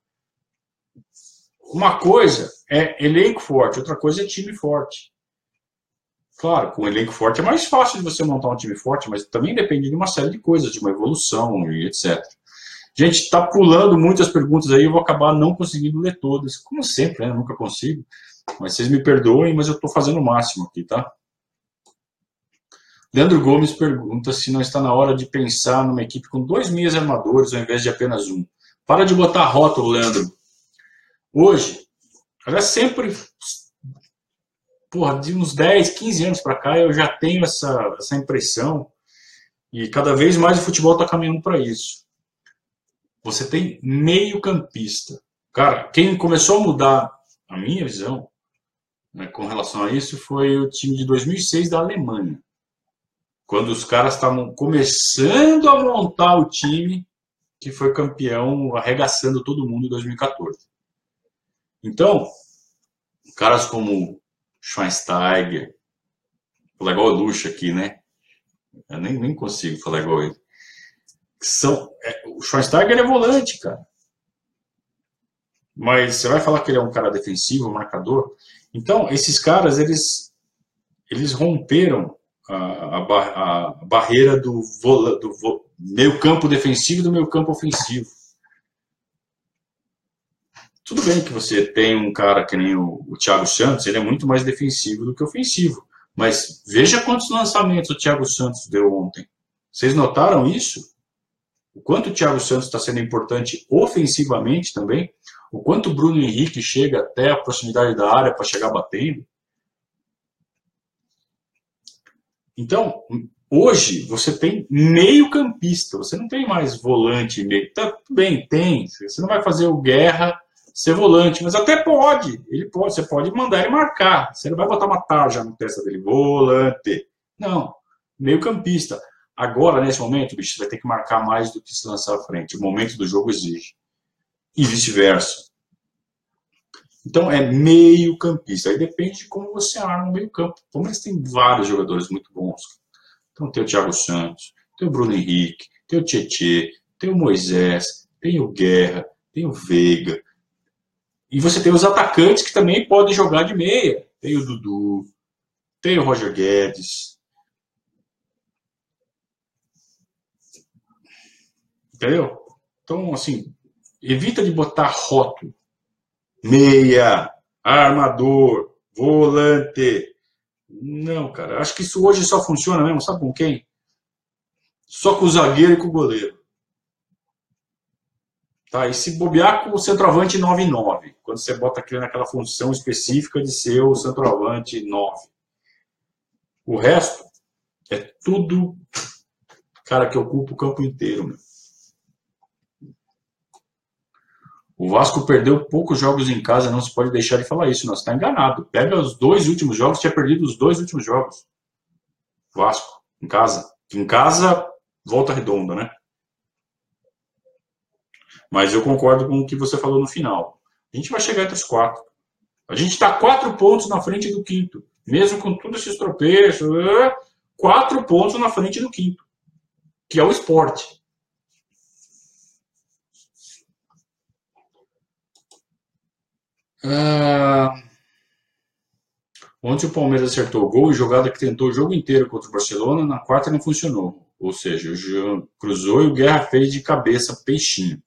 Uma coisa é elenco forte, outra coisa é time forte. Claro, com um elenco forte é mais fácil de você montar um time forte, mas também depende de uma série de coisas, de uma evolução e etc. Gente, está pulando muitas perguntas aí, eu vou acabar não conseguindo ler todas. Como sempre, né? Eu nunca consigo. Mas vocês me perdoem, mas eu estou fazendo o máximo aqui, tá? Leandro Gomes pergunta se não está na hora de pensar numa equipe com 2 meias armadores ao invés de apenas um. Para de botar rótulo, Leandro. Hoje, aliás, sempre, de uns 10, 15 anos para cá, eu já tenho essa impressão e cada vez mais o futebol está caminhando para isso. Você tem meio campista. Cara, quem começou a mudar a minha visão, né, com relação a isso foi o time de 2006 da Alemanha. Quando os caras estavam começando a montar o time que foi campeão, arregaçando todo mundo em 2014. Então, caras como Schweinsteiger, vou falar igual o Lucha aqui, né? Eu nem consigo falar igual ele. O Schweinsteiger é volante, cara. Mas você vai falar que ele é um cara defensivo, marcador? Então, esses caras, eles romperam a barreira do meio campo defensivo e do meio campo ofensivo. Tudo bem que você tem um cara que nem o Thiago Santos, ele é muito mais defensivo do que ofensivo. Mas veja quantos lançamentos o Thiago Santos deu ontem. Vocês notaram isso? O quanto o Thiago Santos está sendo importante ofensivamente também? O quanto o Bruno Henrique chega até a proximidade da área para chegar batendo? Então, hoje você tem meio campista, você não tem mais volante meio. Tá, tudo bem, tem. Você não vai fazer o Guerra ser volante, mas até pode. Você pode mandar ele marcar. Você não vai botar uma tarja na testa dele, volante. Não, meio campista. Agora, nesse momento, bicho, você vai ter que marcar mais do que se lançar à frente. O momento do jogo exige. E vice-versa. Então, é meio campista. Aí depende de como você arma o meio campo. O Palmeiras tem vários jogadores muito bons. Então, tem o Thiago Santos, tem o Bruno Henrique, tem o Tietchan, tem o Moisés, tem o Guerra, tem o Veiga. E você tem os atacantes que também podem jogar de meia. Tem o Dudu, tem o Roger Guedes. Entendeu? Então, assim, evita de botar rótulo. Meia, armador, volante. Não, cara. Acho que isso hoje só funciona mesmo, sabe com quem? Só com o zagueiro e com o goleiro. Tá, e se bobear com o centroavante 9-9, quando você bota aquilo naquela função específica de ser o centroavante 9. O resto é tudo cara que ocupa o campo inteiro. Meu. O Vasco perdeu poucos jogos em casa, não se pode deixar de falar isso. Nós está enganado. Pega os 2 últimos jogos, tinha perdido os 2 últimos jogos. Vasco, em casa. Em casa, volta redonda, né? Mas eu concordo com o que você falou no final. A gente vai chegar entre os 4. A gente está 4 pontos na frente do quinto. Mesmo com todos esses tropeços, 4 pontos na frente do quinto. Que é o Sport. Ontem o Palmeiras acertou o gol e jogada que tentou o jogo inteiro contra o Barcelona, na quarta não funcionou. Ou seja, o Jean cruzou e o Guerra fez de cabeça peixinho.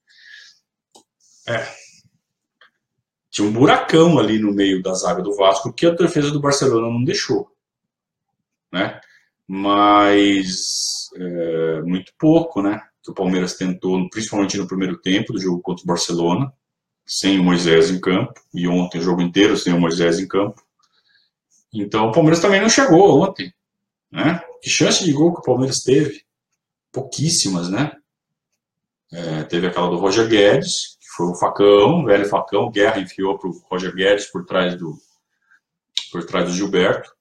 Tinha um buracão ali no meio da zaga do Vasco que a defesa do Barcelona não deixou. Né? Mas muito pouco, né? que o Palmeiras tentou, principalmente no primeiro tempo do jogo contra o Barcelona, sem o Moisés em campo, e ontem o jogo inteiro sem o Moisés em campo. Então o Palmeiras também não chegou ontem, né? Que chance de gol que o Palmeiras teve? Pouquíssimas, né? Teve aquela do Roger Guedes, que foi um facão, velho facão, Guerra enfiou para o Roger Guedes por trás do Gilberto.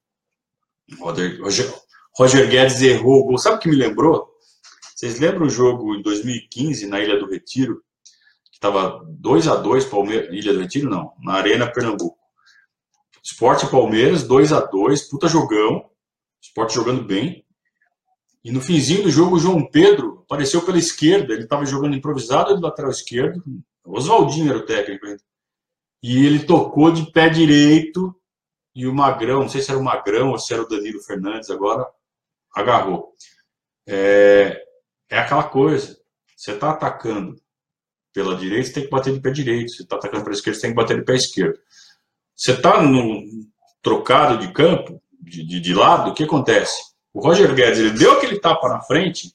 Roger Guedes errou o gol. Sabe o que me lembrou? Vocês lembram o jogo em 2015 na Ilha do Retiro? Que estava 2-2 Palmeiras. Ilha do Retiro não, na Arena Pernambuco. Sport e Palmeiras, 2-2, puta jogão. Sport jogando bem. E no finzinho do jogo, o João Pedro apareceu pela esquerda. Ele estava jogando improvisado de lateral esquerdo. O Oswaldinho era o técnico ainda. E ele tocou de pé direito. E o Magrão, não sei se era o Magrão ou se era o Danilo Fernandes agora, agarrou. É aquela coisa. Você está atacando pela direita, você tem que bater de pé direito. Você está atacando pela esquerda, você tem que bater de pé esquerdo. Você está no trocado de campo, de lado, o que acontece? O Roger Guedes, ele deu aquele tapa na frente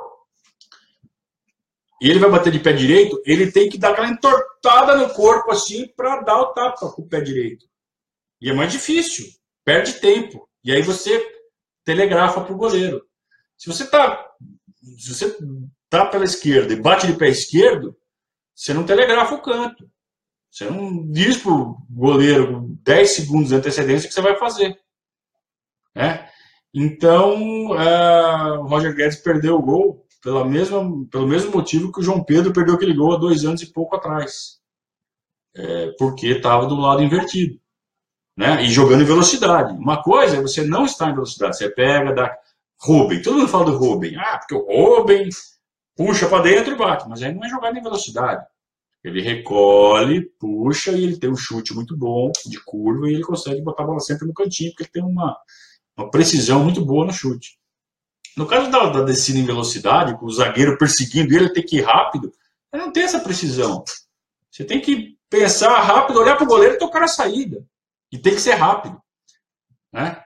e ele vai bater de pé direito, ele tem que dar aquela entortada no corpo assim para dar o tapa com o pé direito. E é mais difícil, perde tempo. E aí você telegrafa para o goleiro. Se você tá pela esquerda e bate de pé esquerdo, você não telegrafa o canto. Você não diz para o goleiro com 10 segundos de antecedência o que você vai fazer. Né? Então, o Roger Guedes perdeu o gol pelo mesmo motivo que o João Pedro perdeu aquele gol há 2 anos e pouco atrás. Porque estava do lado invertido. Né? E jogando em velocidade. Uma coisa é você não estar em velocidade. Você pega, dá Robben. Todo mundo fala do Robben. Porque o Robben puxa para dentro e bate. Mas aí não é jogado em velocidade. Ele recolhe, puxa e ele tem um chute muito bom de curva e ele consegue botar a bola sempre no cantinho, porque ele tem uma precisão muito boa no chute. No caso da descida em velocidade, com o zagueiro perseguindo ele tem que ir rápido, ele não tem essa precisão. Você tem que pensar rápido, olhar para o goleiro e tocar a saída. E tem que ser rápido. Né?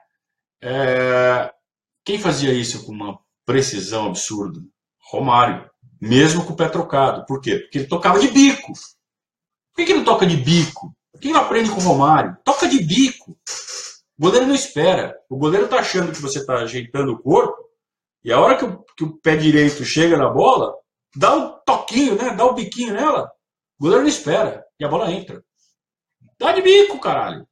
Quem fazia isso com uma precisão absurda? Romário. Mesmo com o pé trocado. Por quê? Porque ele tocava de bico. Por que ele não toca de bico? Por que ele não aprende com o Romário? Toca de bico. O goleiro não espera. O goleiro está achando que você está ajeitando o corpo e a hora que o pé direito chega na bola, dá um toquinho, né? Dá um biquinho nela. O goleiro não espera e a bola entra. Dá de bico, caralho.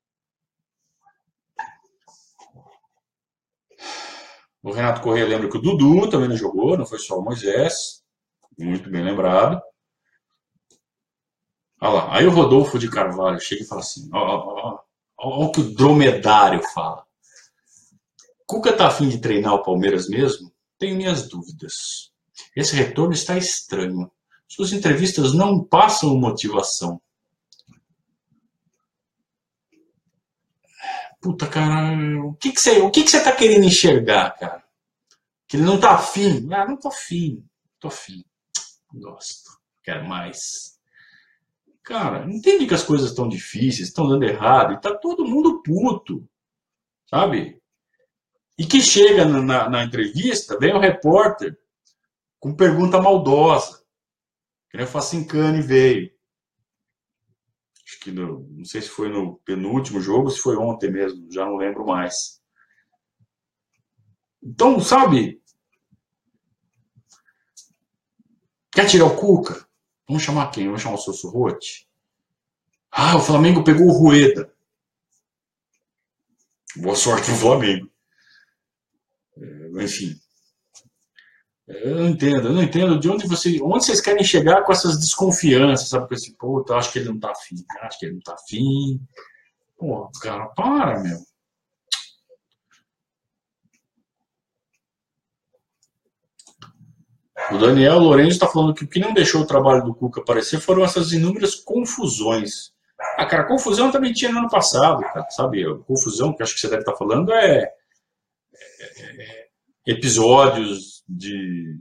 O Renato Corrêa lembra que o Dudu também não jogou, não foi só o Moisés. Muito bem lembrado. Olha lá. Aí o Rodolfo de Carvalho chega e fala assim: olha o que o dromedário fala. Cuca tá afim de treinar o Palmeiras mesmo? Tenho minhas dúvidas. Esse retorno está estranho. Suas entrevistas não passam motivação. Puta, cara, o que você tá querendo enxergar, cara? Que ele não tá afim? Não tô afim. Tô afim. Gosto. Quero mais. Cara, entende que as coisas estão difíceis, estão dando errado, e tá todo mundo puto. Sabe? E que chega na entrevista, vem o repórter com pergunta maldosa. Que nem o Facincani veio. Acho que não sei se foi no penúltimo jogo ou se foi ontem mesmo, já não lembro mais. Então, sabe? Quer tirar o Cuca? Vamos chamar quem? Vamos chamar o Sussurrote? O Flamengo pegou o Rueda. Boa sorte pro Flamengo. Enfim. Eu não entendo de onde vocês querem chegar com essas desconfianças, sabe? Com esse, puta, acho que ele não tá afim, acho que ele não tá afim. Pô, cara, para, meu. O Daniel Lourenço está falando que o que não deixou o trabalho do Cuca aparecer foram essas inúmeras confusões. Cara, confusão também tinha no ano passado, cara, sabe? A confusão que acho que você deve estar falando é episódios de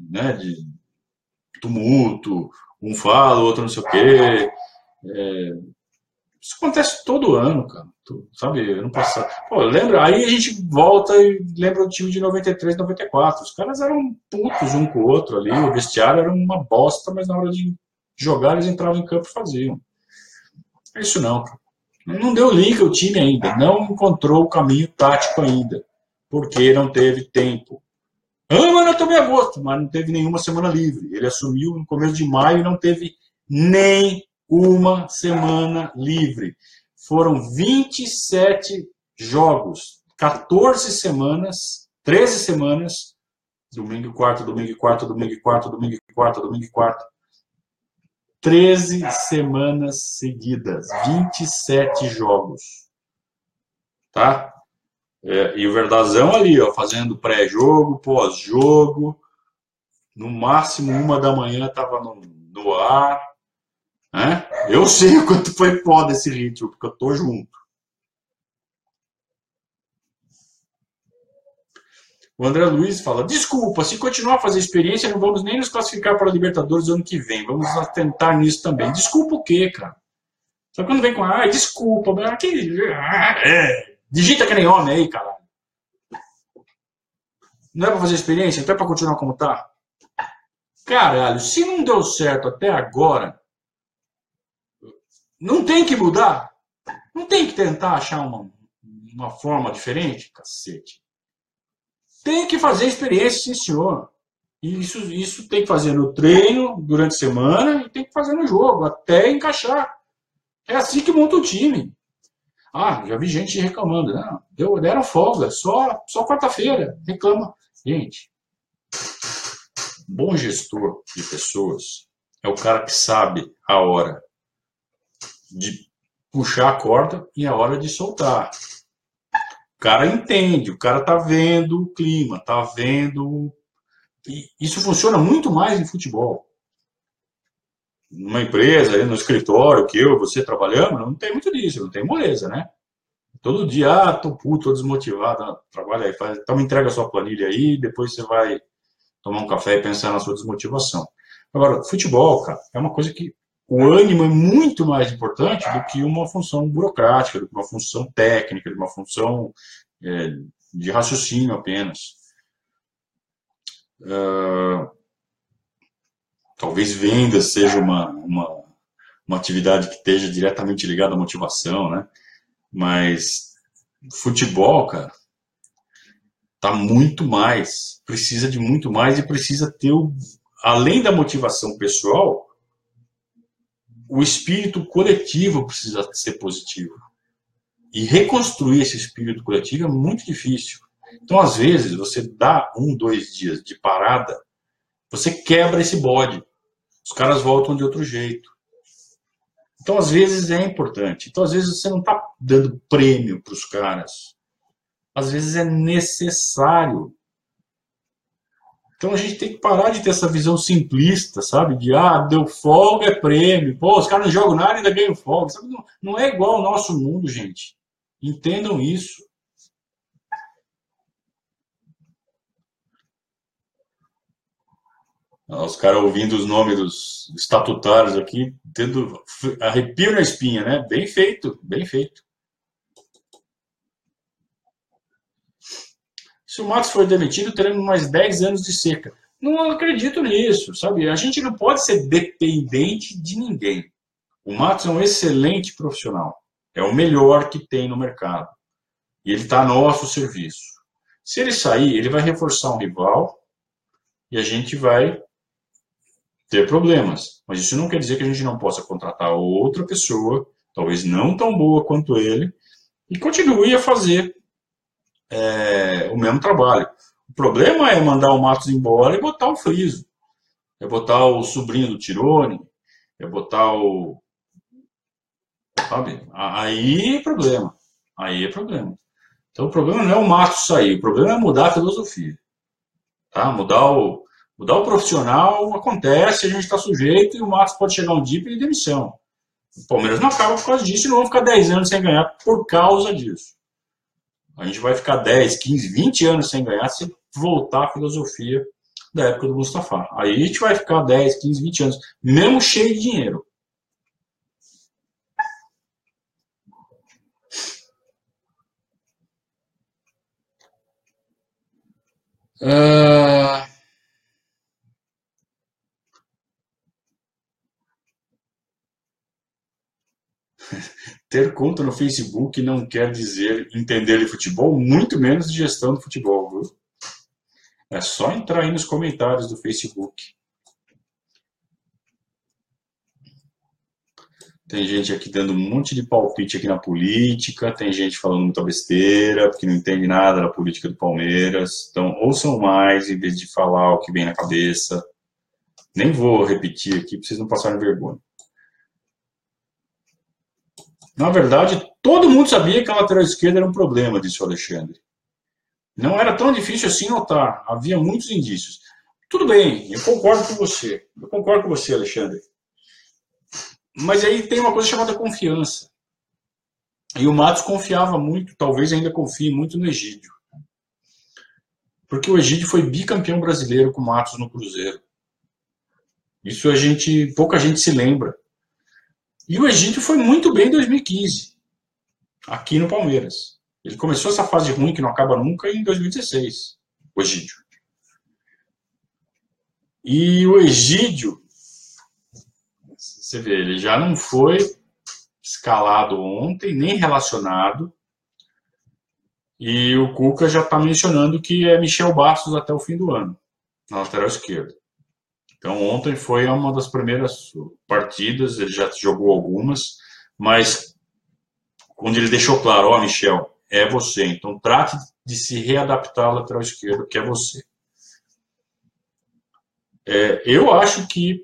tumulto, um fala, o outro não sei o quê. Isso acontece todo ano, cara. Sabe, ano passado. Pô, lembra? Aí a gente volta e lembra o time de 93, 94. Os caras eram putos um com o outro ali. O vestiário era uma bosta, mas na hora de jogar eles entravam em campo e faziam. É isso não, cara. Não deu liga o time ainda. Não encontrou o caminho tático ainda. Porque não teve tempo. Ah, mas eu tomei agosto, mas não teve nenhuma semana livre. Ele assumiu no começo de maio e não teve nem uma semana livre. Foram 27 jogos, 14 semanas, 13 semanas, domingo e quarto, domingo e quarto, domingo e quarto, domingo e quarto, domingo e quarto. 13 semanas seguidas, 27 jogos. Tá? E o Verdazão ali, ó, fazendo pré-jogo, pós-jogo. No máximo 1 da manhã estava no ar. Né? Eu sei o quanto foi foda esse ritmo, porque eu tô junto. O André Luiz fala, desculpa, se continuar a fazer experiência, não vamos nem nos classificar para a Libertadores ano que vem. Vamos tentar nisso também. Desculpa o quê, cara? Só quando vem com, desculpa, digita que nem homem aí, cara. Não é para fazer experiência, então é para continuar como tá? Caralho, se não deu certo até agora, não tem que mudar? Não tem que tentar achar uma forma diferente? Cacete. Tem que fazer experiência, sim, senhor. E isso tem que fazer no treino, durante a semana, e tem que fazer no jogo, até encaixar. É assim que monta o time. Já vi gente reclamando. Não, deram folga, só quarta-feira. Reclama. Gente, bom gestor de pessoas é o cara que sabe a hora de puxar a corda e a hora de soltar. O cara entende, o cara tá vendo o clima, tá vendo. E isso funciona muito mais em futebol. Numa empresa, no escritório, que você trabalhando, não tem muito disso, não tem moleza, né? Todo dia, tô puto, tô desmotivado, trabalha aí, então me entrega a sua planilha aí, depois você vai tomar um café e pensar na sua desmotivação. Agora, futebol, cara, é uma coisa que o ânimo é muito mais importante do que uma função burocrática, do que uma função técnica, de uma função de raciocínio apenas. Talvez vendas seja uma atividade que esteja diretamente ligada à motivação, né? Mas futebol, cara, tá muito mais, precisa de muito mais e precisa ter, além da motivação pessoal, o espírito coletivo precisa ser positivo. E reconstruir esse espírito coletivo é muito difícil. Então, às vezes, você dá 1, 2 dias de parada, você quebra esse bode. Os caras voltam de outro jeito. Então, às vezes, é importante. Então, às vezes, você não está dando prêmio para os caras. Às vezes, é necessário. Então, a gente tem que parar de ter essa visão simplista, sabe? De, deu folga, é prêmio. Pô, os caras não jogam nada e ainda ganham folga. Sabe? Não é igual ao nosso mundo, gente. Entendam isso. Os caras ouvindo os nomes dos estatutários aqui, tendo arrepio na espinha, né? Bem feito, bem feito. Se o Matos for demitido, teremos mais 10 anos de seca. Não acredito nisso, sabe? A gente não pode ser dependente de ninguém. O Matos é um excelente profissional. É o melhor que tem no mercado. E ele está a nosso serviço. Se ele sair, ele vai reforçar um rival e a gente vai ter problemas. Mas isso não quer dizer que a gente não possa contratar outra pessoa, talvez não tão boa quanto ele, e continue a fazer o mesmo trabalho. O problema é mandar o Matos embora e botar o Friso. É botar o sobrinho do Tirone, é botar o... Sabe? Aí é problema. Aí é problema. Então o problema não é o Matos sair, o problema é mudar a filosofia. Tá? Mudar o profissional acontece, a gente está sujeito e o Matos pode chegar um dia e pedir demissão. O Palmeiras não acaba por causa disso e não vão ficar 10 anos sem ganhar por causa disso. A gente vai ficar 10, 15, 20 anos sem ganhar se voltar à filosofia da época do Mustafa. Aí a gente vai ficar 10, 15, 20 anos, mesmo cheio de dinheiro. Ah, ter conta no Facebook não quer dizer entender de futebol, muito menos de gestão de futebol, viu? É só entrar aí nos comentários do Facebook. Tem gente aqui dando um monte de palpite aqui na política, tem gente falando muita besteira, porque não entende nada da política do Palmeiras. Então, ouçam mais em vez de falar o que vem na cabeça. Nem vou repetir aqui, para vocês não passarem vergonha. Na verdade, todo mundo sabia que a lateral esquerda era um problema, disse o Alexandre. Não era tão difícil assim notar, havia muitos indícios. Tudo bem, eu concordo com você. Eu concordo com você, Alexandre. Mas aí tem uma coisa chamada confiança. E o Matos confiava muito, talvez ainda confie muito no Egídio. Porque o Egídio foi bicampeão brasileiro com o Matos no Cruzeiro. Isso pouca gente se lembra. E o Egídio foi muito bem em 2015, aqui no Palmeiras. Ele começou essa fase ruim que não acaba nunca em 2016, o Egídio. E o Egídio, você vê, ele já não foi escalado ontem, nem relacionado. E o Cuca já está mencionando que é Michel Bastos até o fim do ano, na lateral esquerda. Então ontem foi uma das primeiras partidas, ele já jogou algumas, mas onde ele deixou claro, ó, Michel, é você, então trate de se readaptar à lateral esquerda, que é você. Eu acho que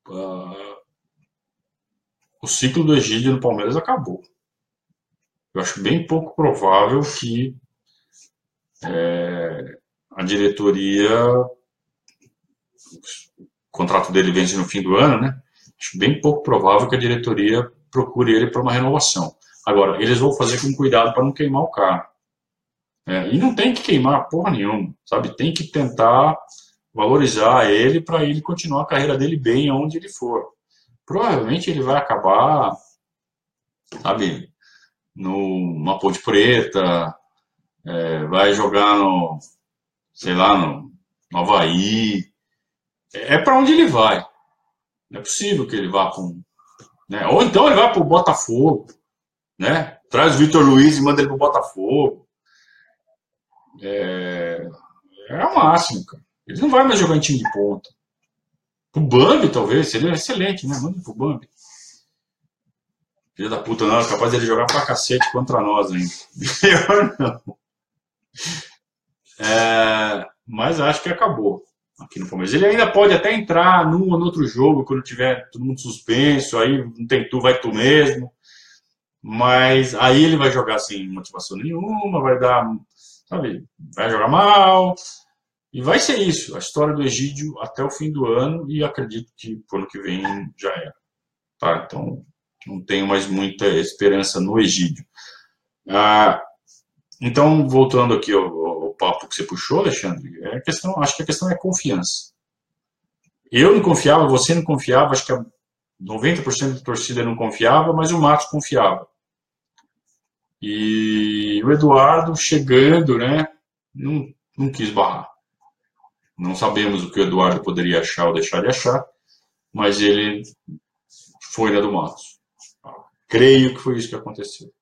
o ciclo do Egídio no Palmeiras acabou. Eu acho bem pouco provável que a diretoria, o contrato dele vence no fim do ano, né? Acho bem pouco provável que a diretoria procure ele para uma renovação. Agora, eles vão fazer com cuidado para não queimar o cara. E não tem que queimar porra nenhuma, sabe? Tem que tentar valorizar ele para ele continuar a carreira dele bem aonde ele for. Provavelmente ele vai acabar, sabe, numa Ponte Preta, vai jogar no, sei lá, no Avaí. É para onde ele vai. Não é possível que ele vá para um, né? Ou então ele vai para o Botafogo, né? Traz o Vitor Luiz e manda ele para o Botafogo. É o máximo, cara. Ele não vai mais jogar em time de ponta. O Bambi, talvez, seria excelente, né? Manda pro Bambi. Filho da puta, não, é capaz dele jogar pra cacete contra nós ainda. Melhor não. Mas acho que acabou aqui no Palmeiras. Ele ainda pode até entrar num ou no outro jogo, quando tiver todo mundo suspenso, aí não tem tu, vai tu mesmo. Mas aí ele vai jogar sem motivação nenhuma, vai dar, sabe, vai jogar mal. E vai ser isso, a história do Egídio até o fim do ano, e acredito que pro ano que vem já era. Tá? Então, não tenho mais muita esperança no Egídio. Então, voltando aqui ao papo que você puxou, Alexandre, acho que a questão é confiança. Eu não confiava, você não confiava, acho que 90% da torcida não confiava, mas o Matos confiava. E o Eduardo chegando, né, não quis barrar. Não sabemos o que o Eduardo poderia achar ou deixar de achar, mas ele foi na do Matos. Creio que foi isso que aconteceu.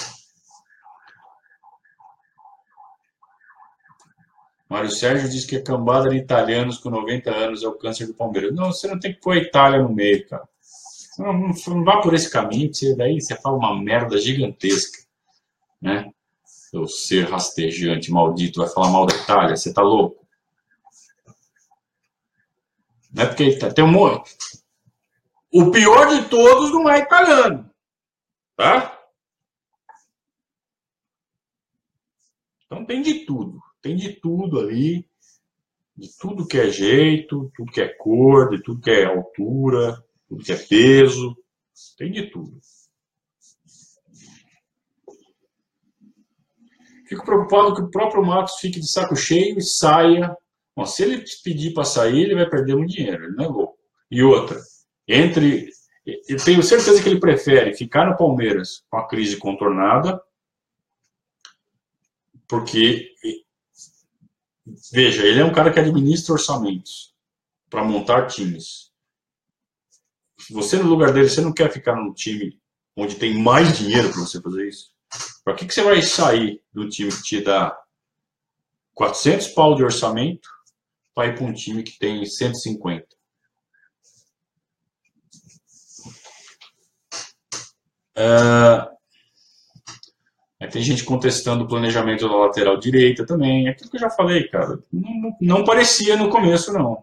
Mário Sérgio diz que a cambada de italianos com 90 anos é o câncer do Palmeiras. Não, você não tem que pôr a Itália no meio, cara. Não vá por esse caminho, que daí você fala uma merda gigantesca, né? Seu ser rastejante, maldito, vai falar mal da Itália, você tá louco? Não é porque tem um monte. O pior de todos não é italiano, tá? Então tem de tudo ali, de tudo que é jeito, tudo que é cor, de tudo que é altura, tudo que é peso, tem de tudo. Fico preocupado que o próprio Matos fique de saco cheio e saia. Bom, se ele pedir para sair, ele vai perder muito dinheiro, ele não é louco. E outra, eu tenho certeza que ele prefere ficar no Palmeiras com a crise contornada, porque Veja, ele é um cara que administra orçamentos para montar times. Se você, no lugar dele, você não quer ficar num time onde tem mais dinheiro para você fazer isso? Para que você vai sair do time que te dá 400 pau de orçamento para ir para um time que tem 150? Aí tem gente contestando o planejamento da lateral direita também. É aquilo que eu já falei, cara. Não parecia no começo, não.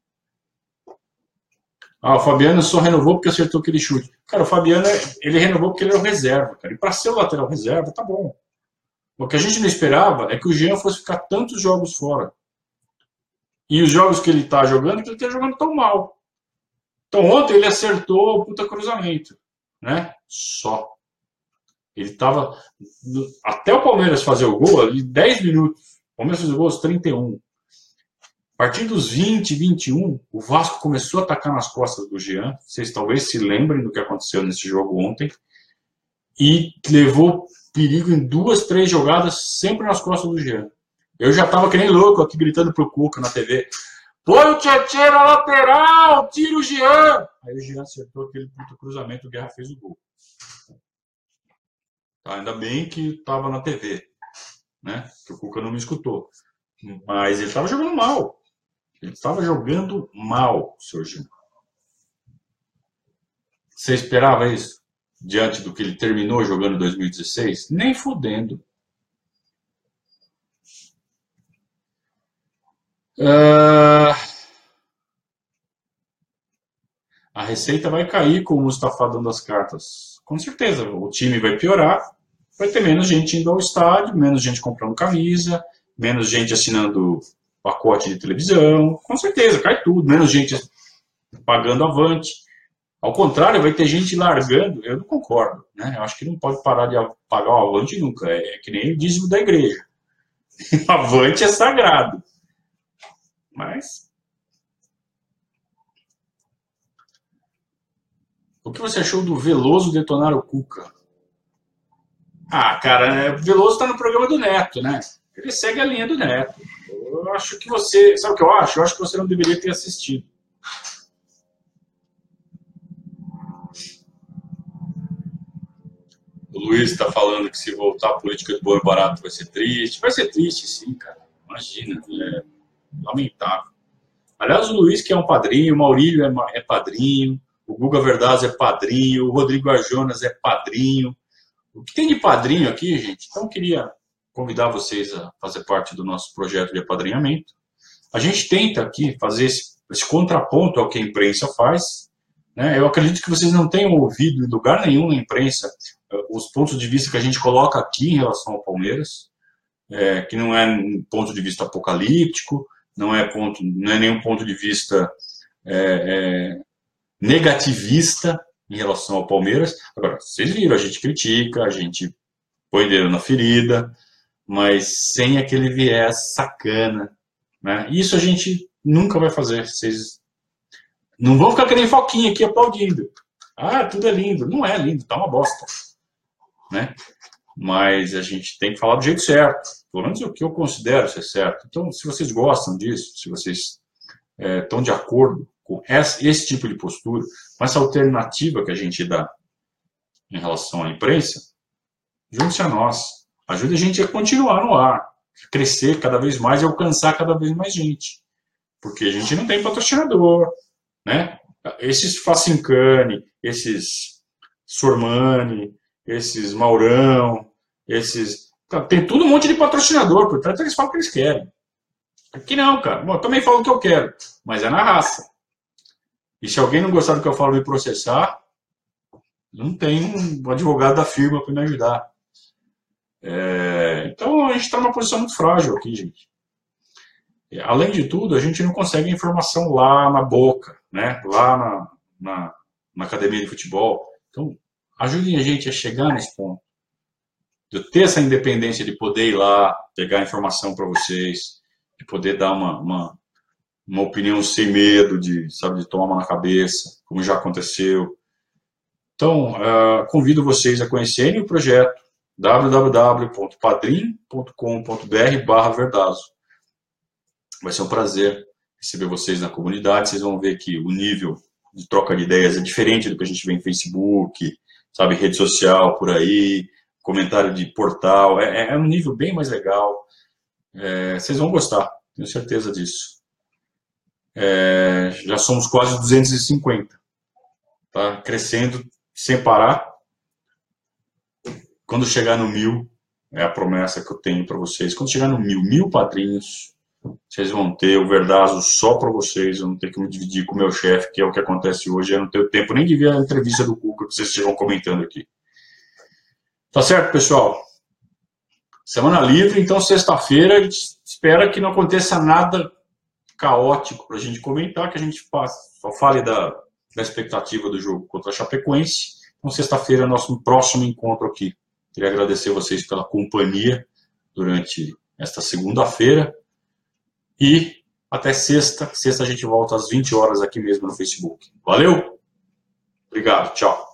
O Fabiano só renovou porque acertou aquele chute. Cara, o Fabiano, ele renovou porque ele era o reserva, cara. E para ser o lateral reserva, tá bom. O que a gente não esperava é que o Jean fosse ficar tantos jogos fora. E os jogos que ele tá jogando, que ele tá jogando tão mal. Então ontem ele acertou o puta cruzamento, né? Só. Ele tava... Até o Palmeiras fazer o gol, ali 10 minutos. O Palmeiras fez o gol aos 31. A partir dos 20, 21, o Vasco começou a atacar nas costas do Jean. Vocês talvez se lembrem do que aconteceu nesse jogo ontem. E levou perigo em 2, 3 jogadas, sempre nas costas do Jean. Eu já tava que nem louco aqui gritando pro Cuca na TV. Põe o Tietchan na lateral, tira o Jean. Aí o Jean acertou aquele puto cruzamento, o Guerra fez o gol. Tá, ainda bem que tava na TV, né? Que o Cuca não me escutou. Mas ele tava jogando mal. Ele estava jogando mal, seu Jean. Você esperava isso? Diante do que ele terminou jogando em 2016? Nem fudendo. A receita vai cair com o Mustafa dando as cartas. Com certeza, o time vai piorar. Vai ter menos gente indo ao estádio, menos gente comprando camisa, menos gente assinando pacote de televisão. Com certeza, cai tudo. Menos gente pagando avante. Ao contrário, vai ter gente largando. Eu não concordo, né? Eu acho que não pode parar de pagar o avante nunca. É que nem o dízimo da igreja. O avante é sagrado. Mas... o que você achou do Veloso detonar o Cuca? Cara, o Veloso tá no programa do Neto, né? Ele segue a linha do Neto. Eu acho que você... Sabe o que eu acho? Eu acho que você não deveria ter assistido. O Luiz está falando que se voltar a política de bom e barato vai ser triste. Vai ser triste, sim, cara. Imagina. É lamentável. Aliás, o Luiz, que é um padrinho, o Maurílio é padrinho, o Guga Verdaz é padrinho, o Rodrigo Arjonas é padrinho. O que tem de padrinho aqui, gente? Então, eu queria convidar vocês a fazer parte do nosso projeto de apadrinhamento. A gente tenta aqui fazer esse contraponto ao que a imprensa faz, né? Eu acredito que vocês não tenham ouvido em lugar nenhum na imprensa os pontos de vista que a gente coloca aqui em relação ao Palmeiras, que não é um ponto de vista apocalíptico, não é nenhum ponto de vista negativista em relação ao Palmeiras. Agora, vocês viram, a gente critica, a gente põe dedo na ferida, mas sem aquele viés sacana, né? Isso a gente nunca vai fazer. Vocês não vão ficar que nem Foquinha aqui aplaudindo. Tudo é lindo. Não é lindo, tá uma bosta, né? Mas a gente tem que falar do jeito certo, pelo menos o que eu considero ser certo. Então, se vocês gostam disso, se vocês estão de acordo com esse tipo de postura, com essa alternativa que a gente dá em relação à imprensa, junte-se a nós. Ajude a gente a continuar no ar, crescer cada vez mais e alcançar cada vez mais gente. Porque a gente não tem patrocinador, né? Esses Facincani, esses Sormani, esses Maurão, esses... Tem tudo um monte de patrocinador, portanto eles falam o que eles querem. Aqui não, cara. Bom, eu também falo o que eu quero, mas é na raça. E se alguém não gostar do que eu falo e me processar, não tem um advogado da firma para me ajudar. Então a gente está numa posição muito frágil aqui, gente. Além de tudo, a gente não consegue informação lá na boca, né? Lá na academia de futebol. Então, ajudem a gente a chegar nesse ponto. De eu ter essa independência de poder ir lá, pegar informação para vocês, de poder dar uma opinião sem medo de tomar uma na cabeça, como já aconteceu. Então, convido vocês a conhecerem o projeto www.padrim.com.br/Verdazo. Vai ser um prazer receber vocês na comunidade. Vocês vão ver que o nível de troca de ideias é diferente do que a gente vê em Facebook, sabe, rede social por aí, comentário de portal. É um nível bem mais legal. Vocês vão gostar, tenho certeza disso. Já somos quase 250. Tá crescendo sem parar. Quando chegar no 1000, é a promessa que eu tenho para vocês. Quando chegar no 1000 padrinhos, vocês vão ter o Verdazo só para vocês. Eu não tenho que me dividir com o meu chefe, que é o que acontece hoje. Eu não tenho tempo nem de ver a entrevista do Cuca que vocês estão comentando aqui. Tá certo, pessoal? Semana livre, então sexta-feira a gente espera que não aconteça nada caótico para a gente comentar, que a gente só fale da expectativa do jogo contra a Chapecoense. Então, sexta-feira é nosso próximo encontro aqui. Queria agradecer vocês pela companhia durante esta segunda-feira. E até sexta. Sexta a gente volta às 20 horas aqui mesmo no Facebook. Valeu? Obrigado. Tchau.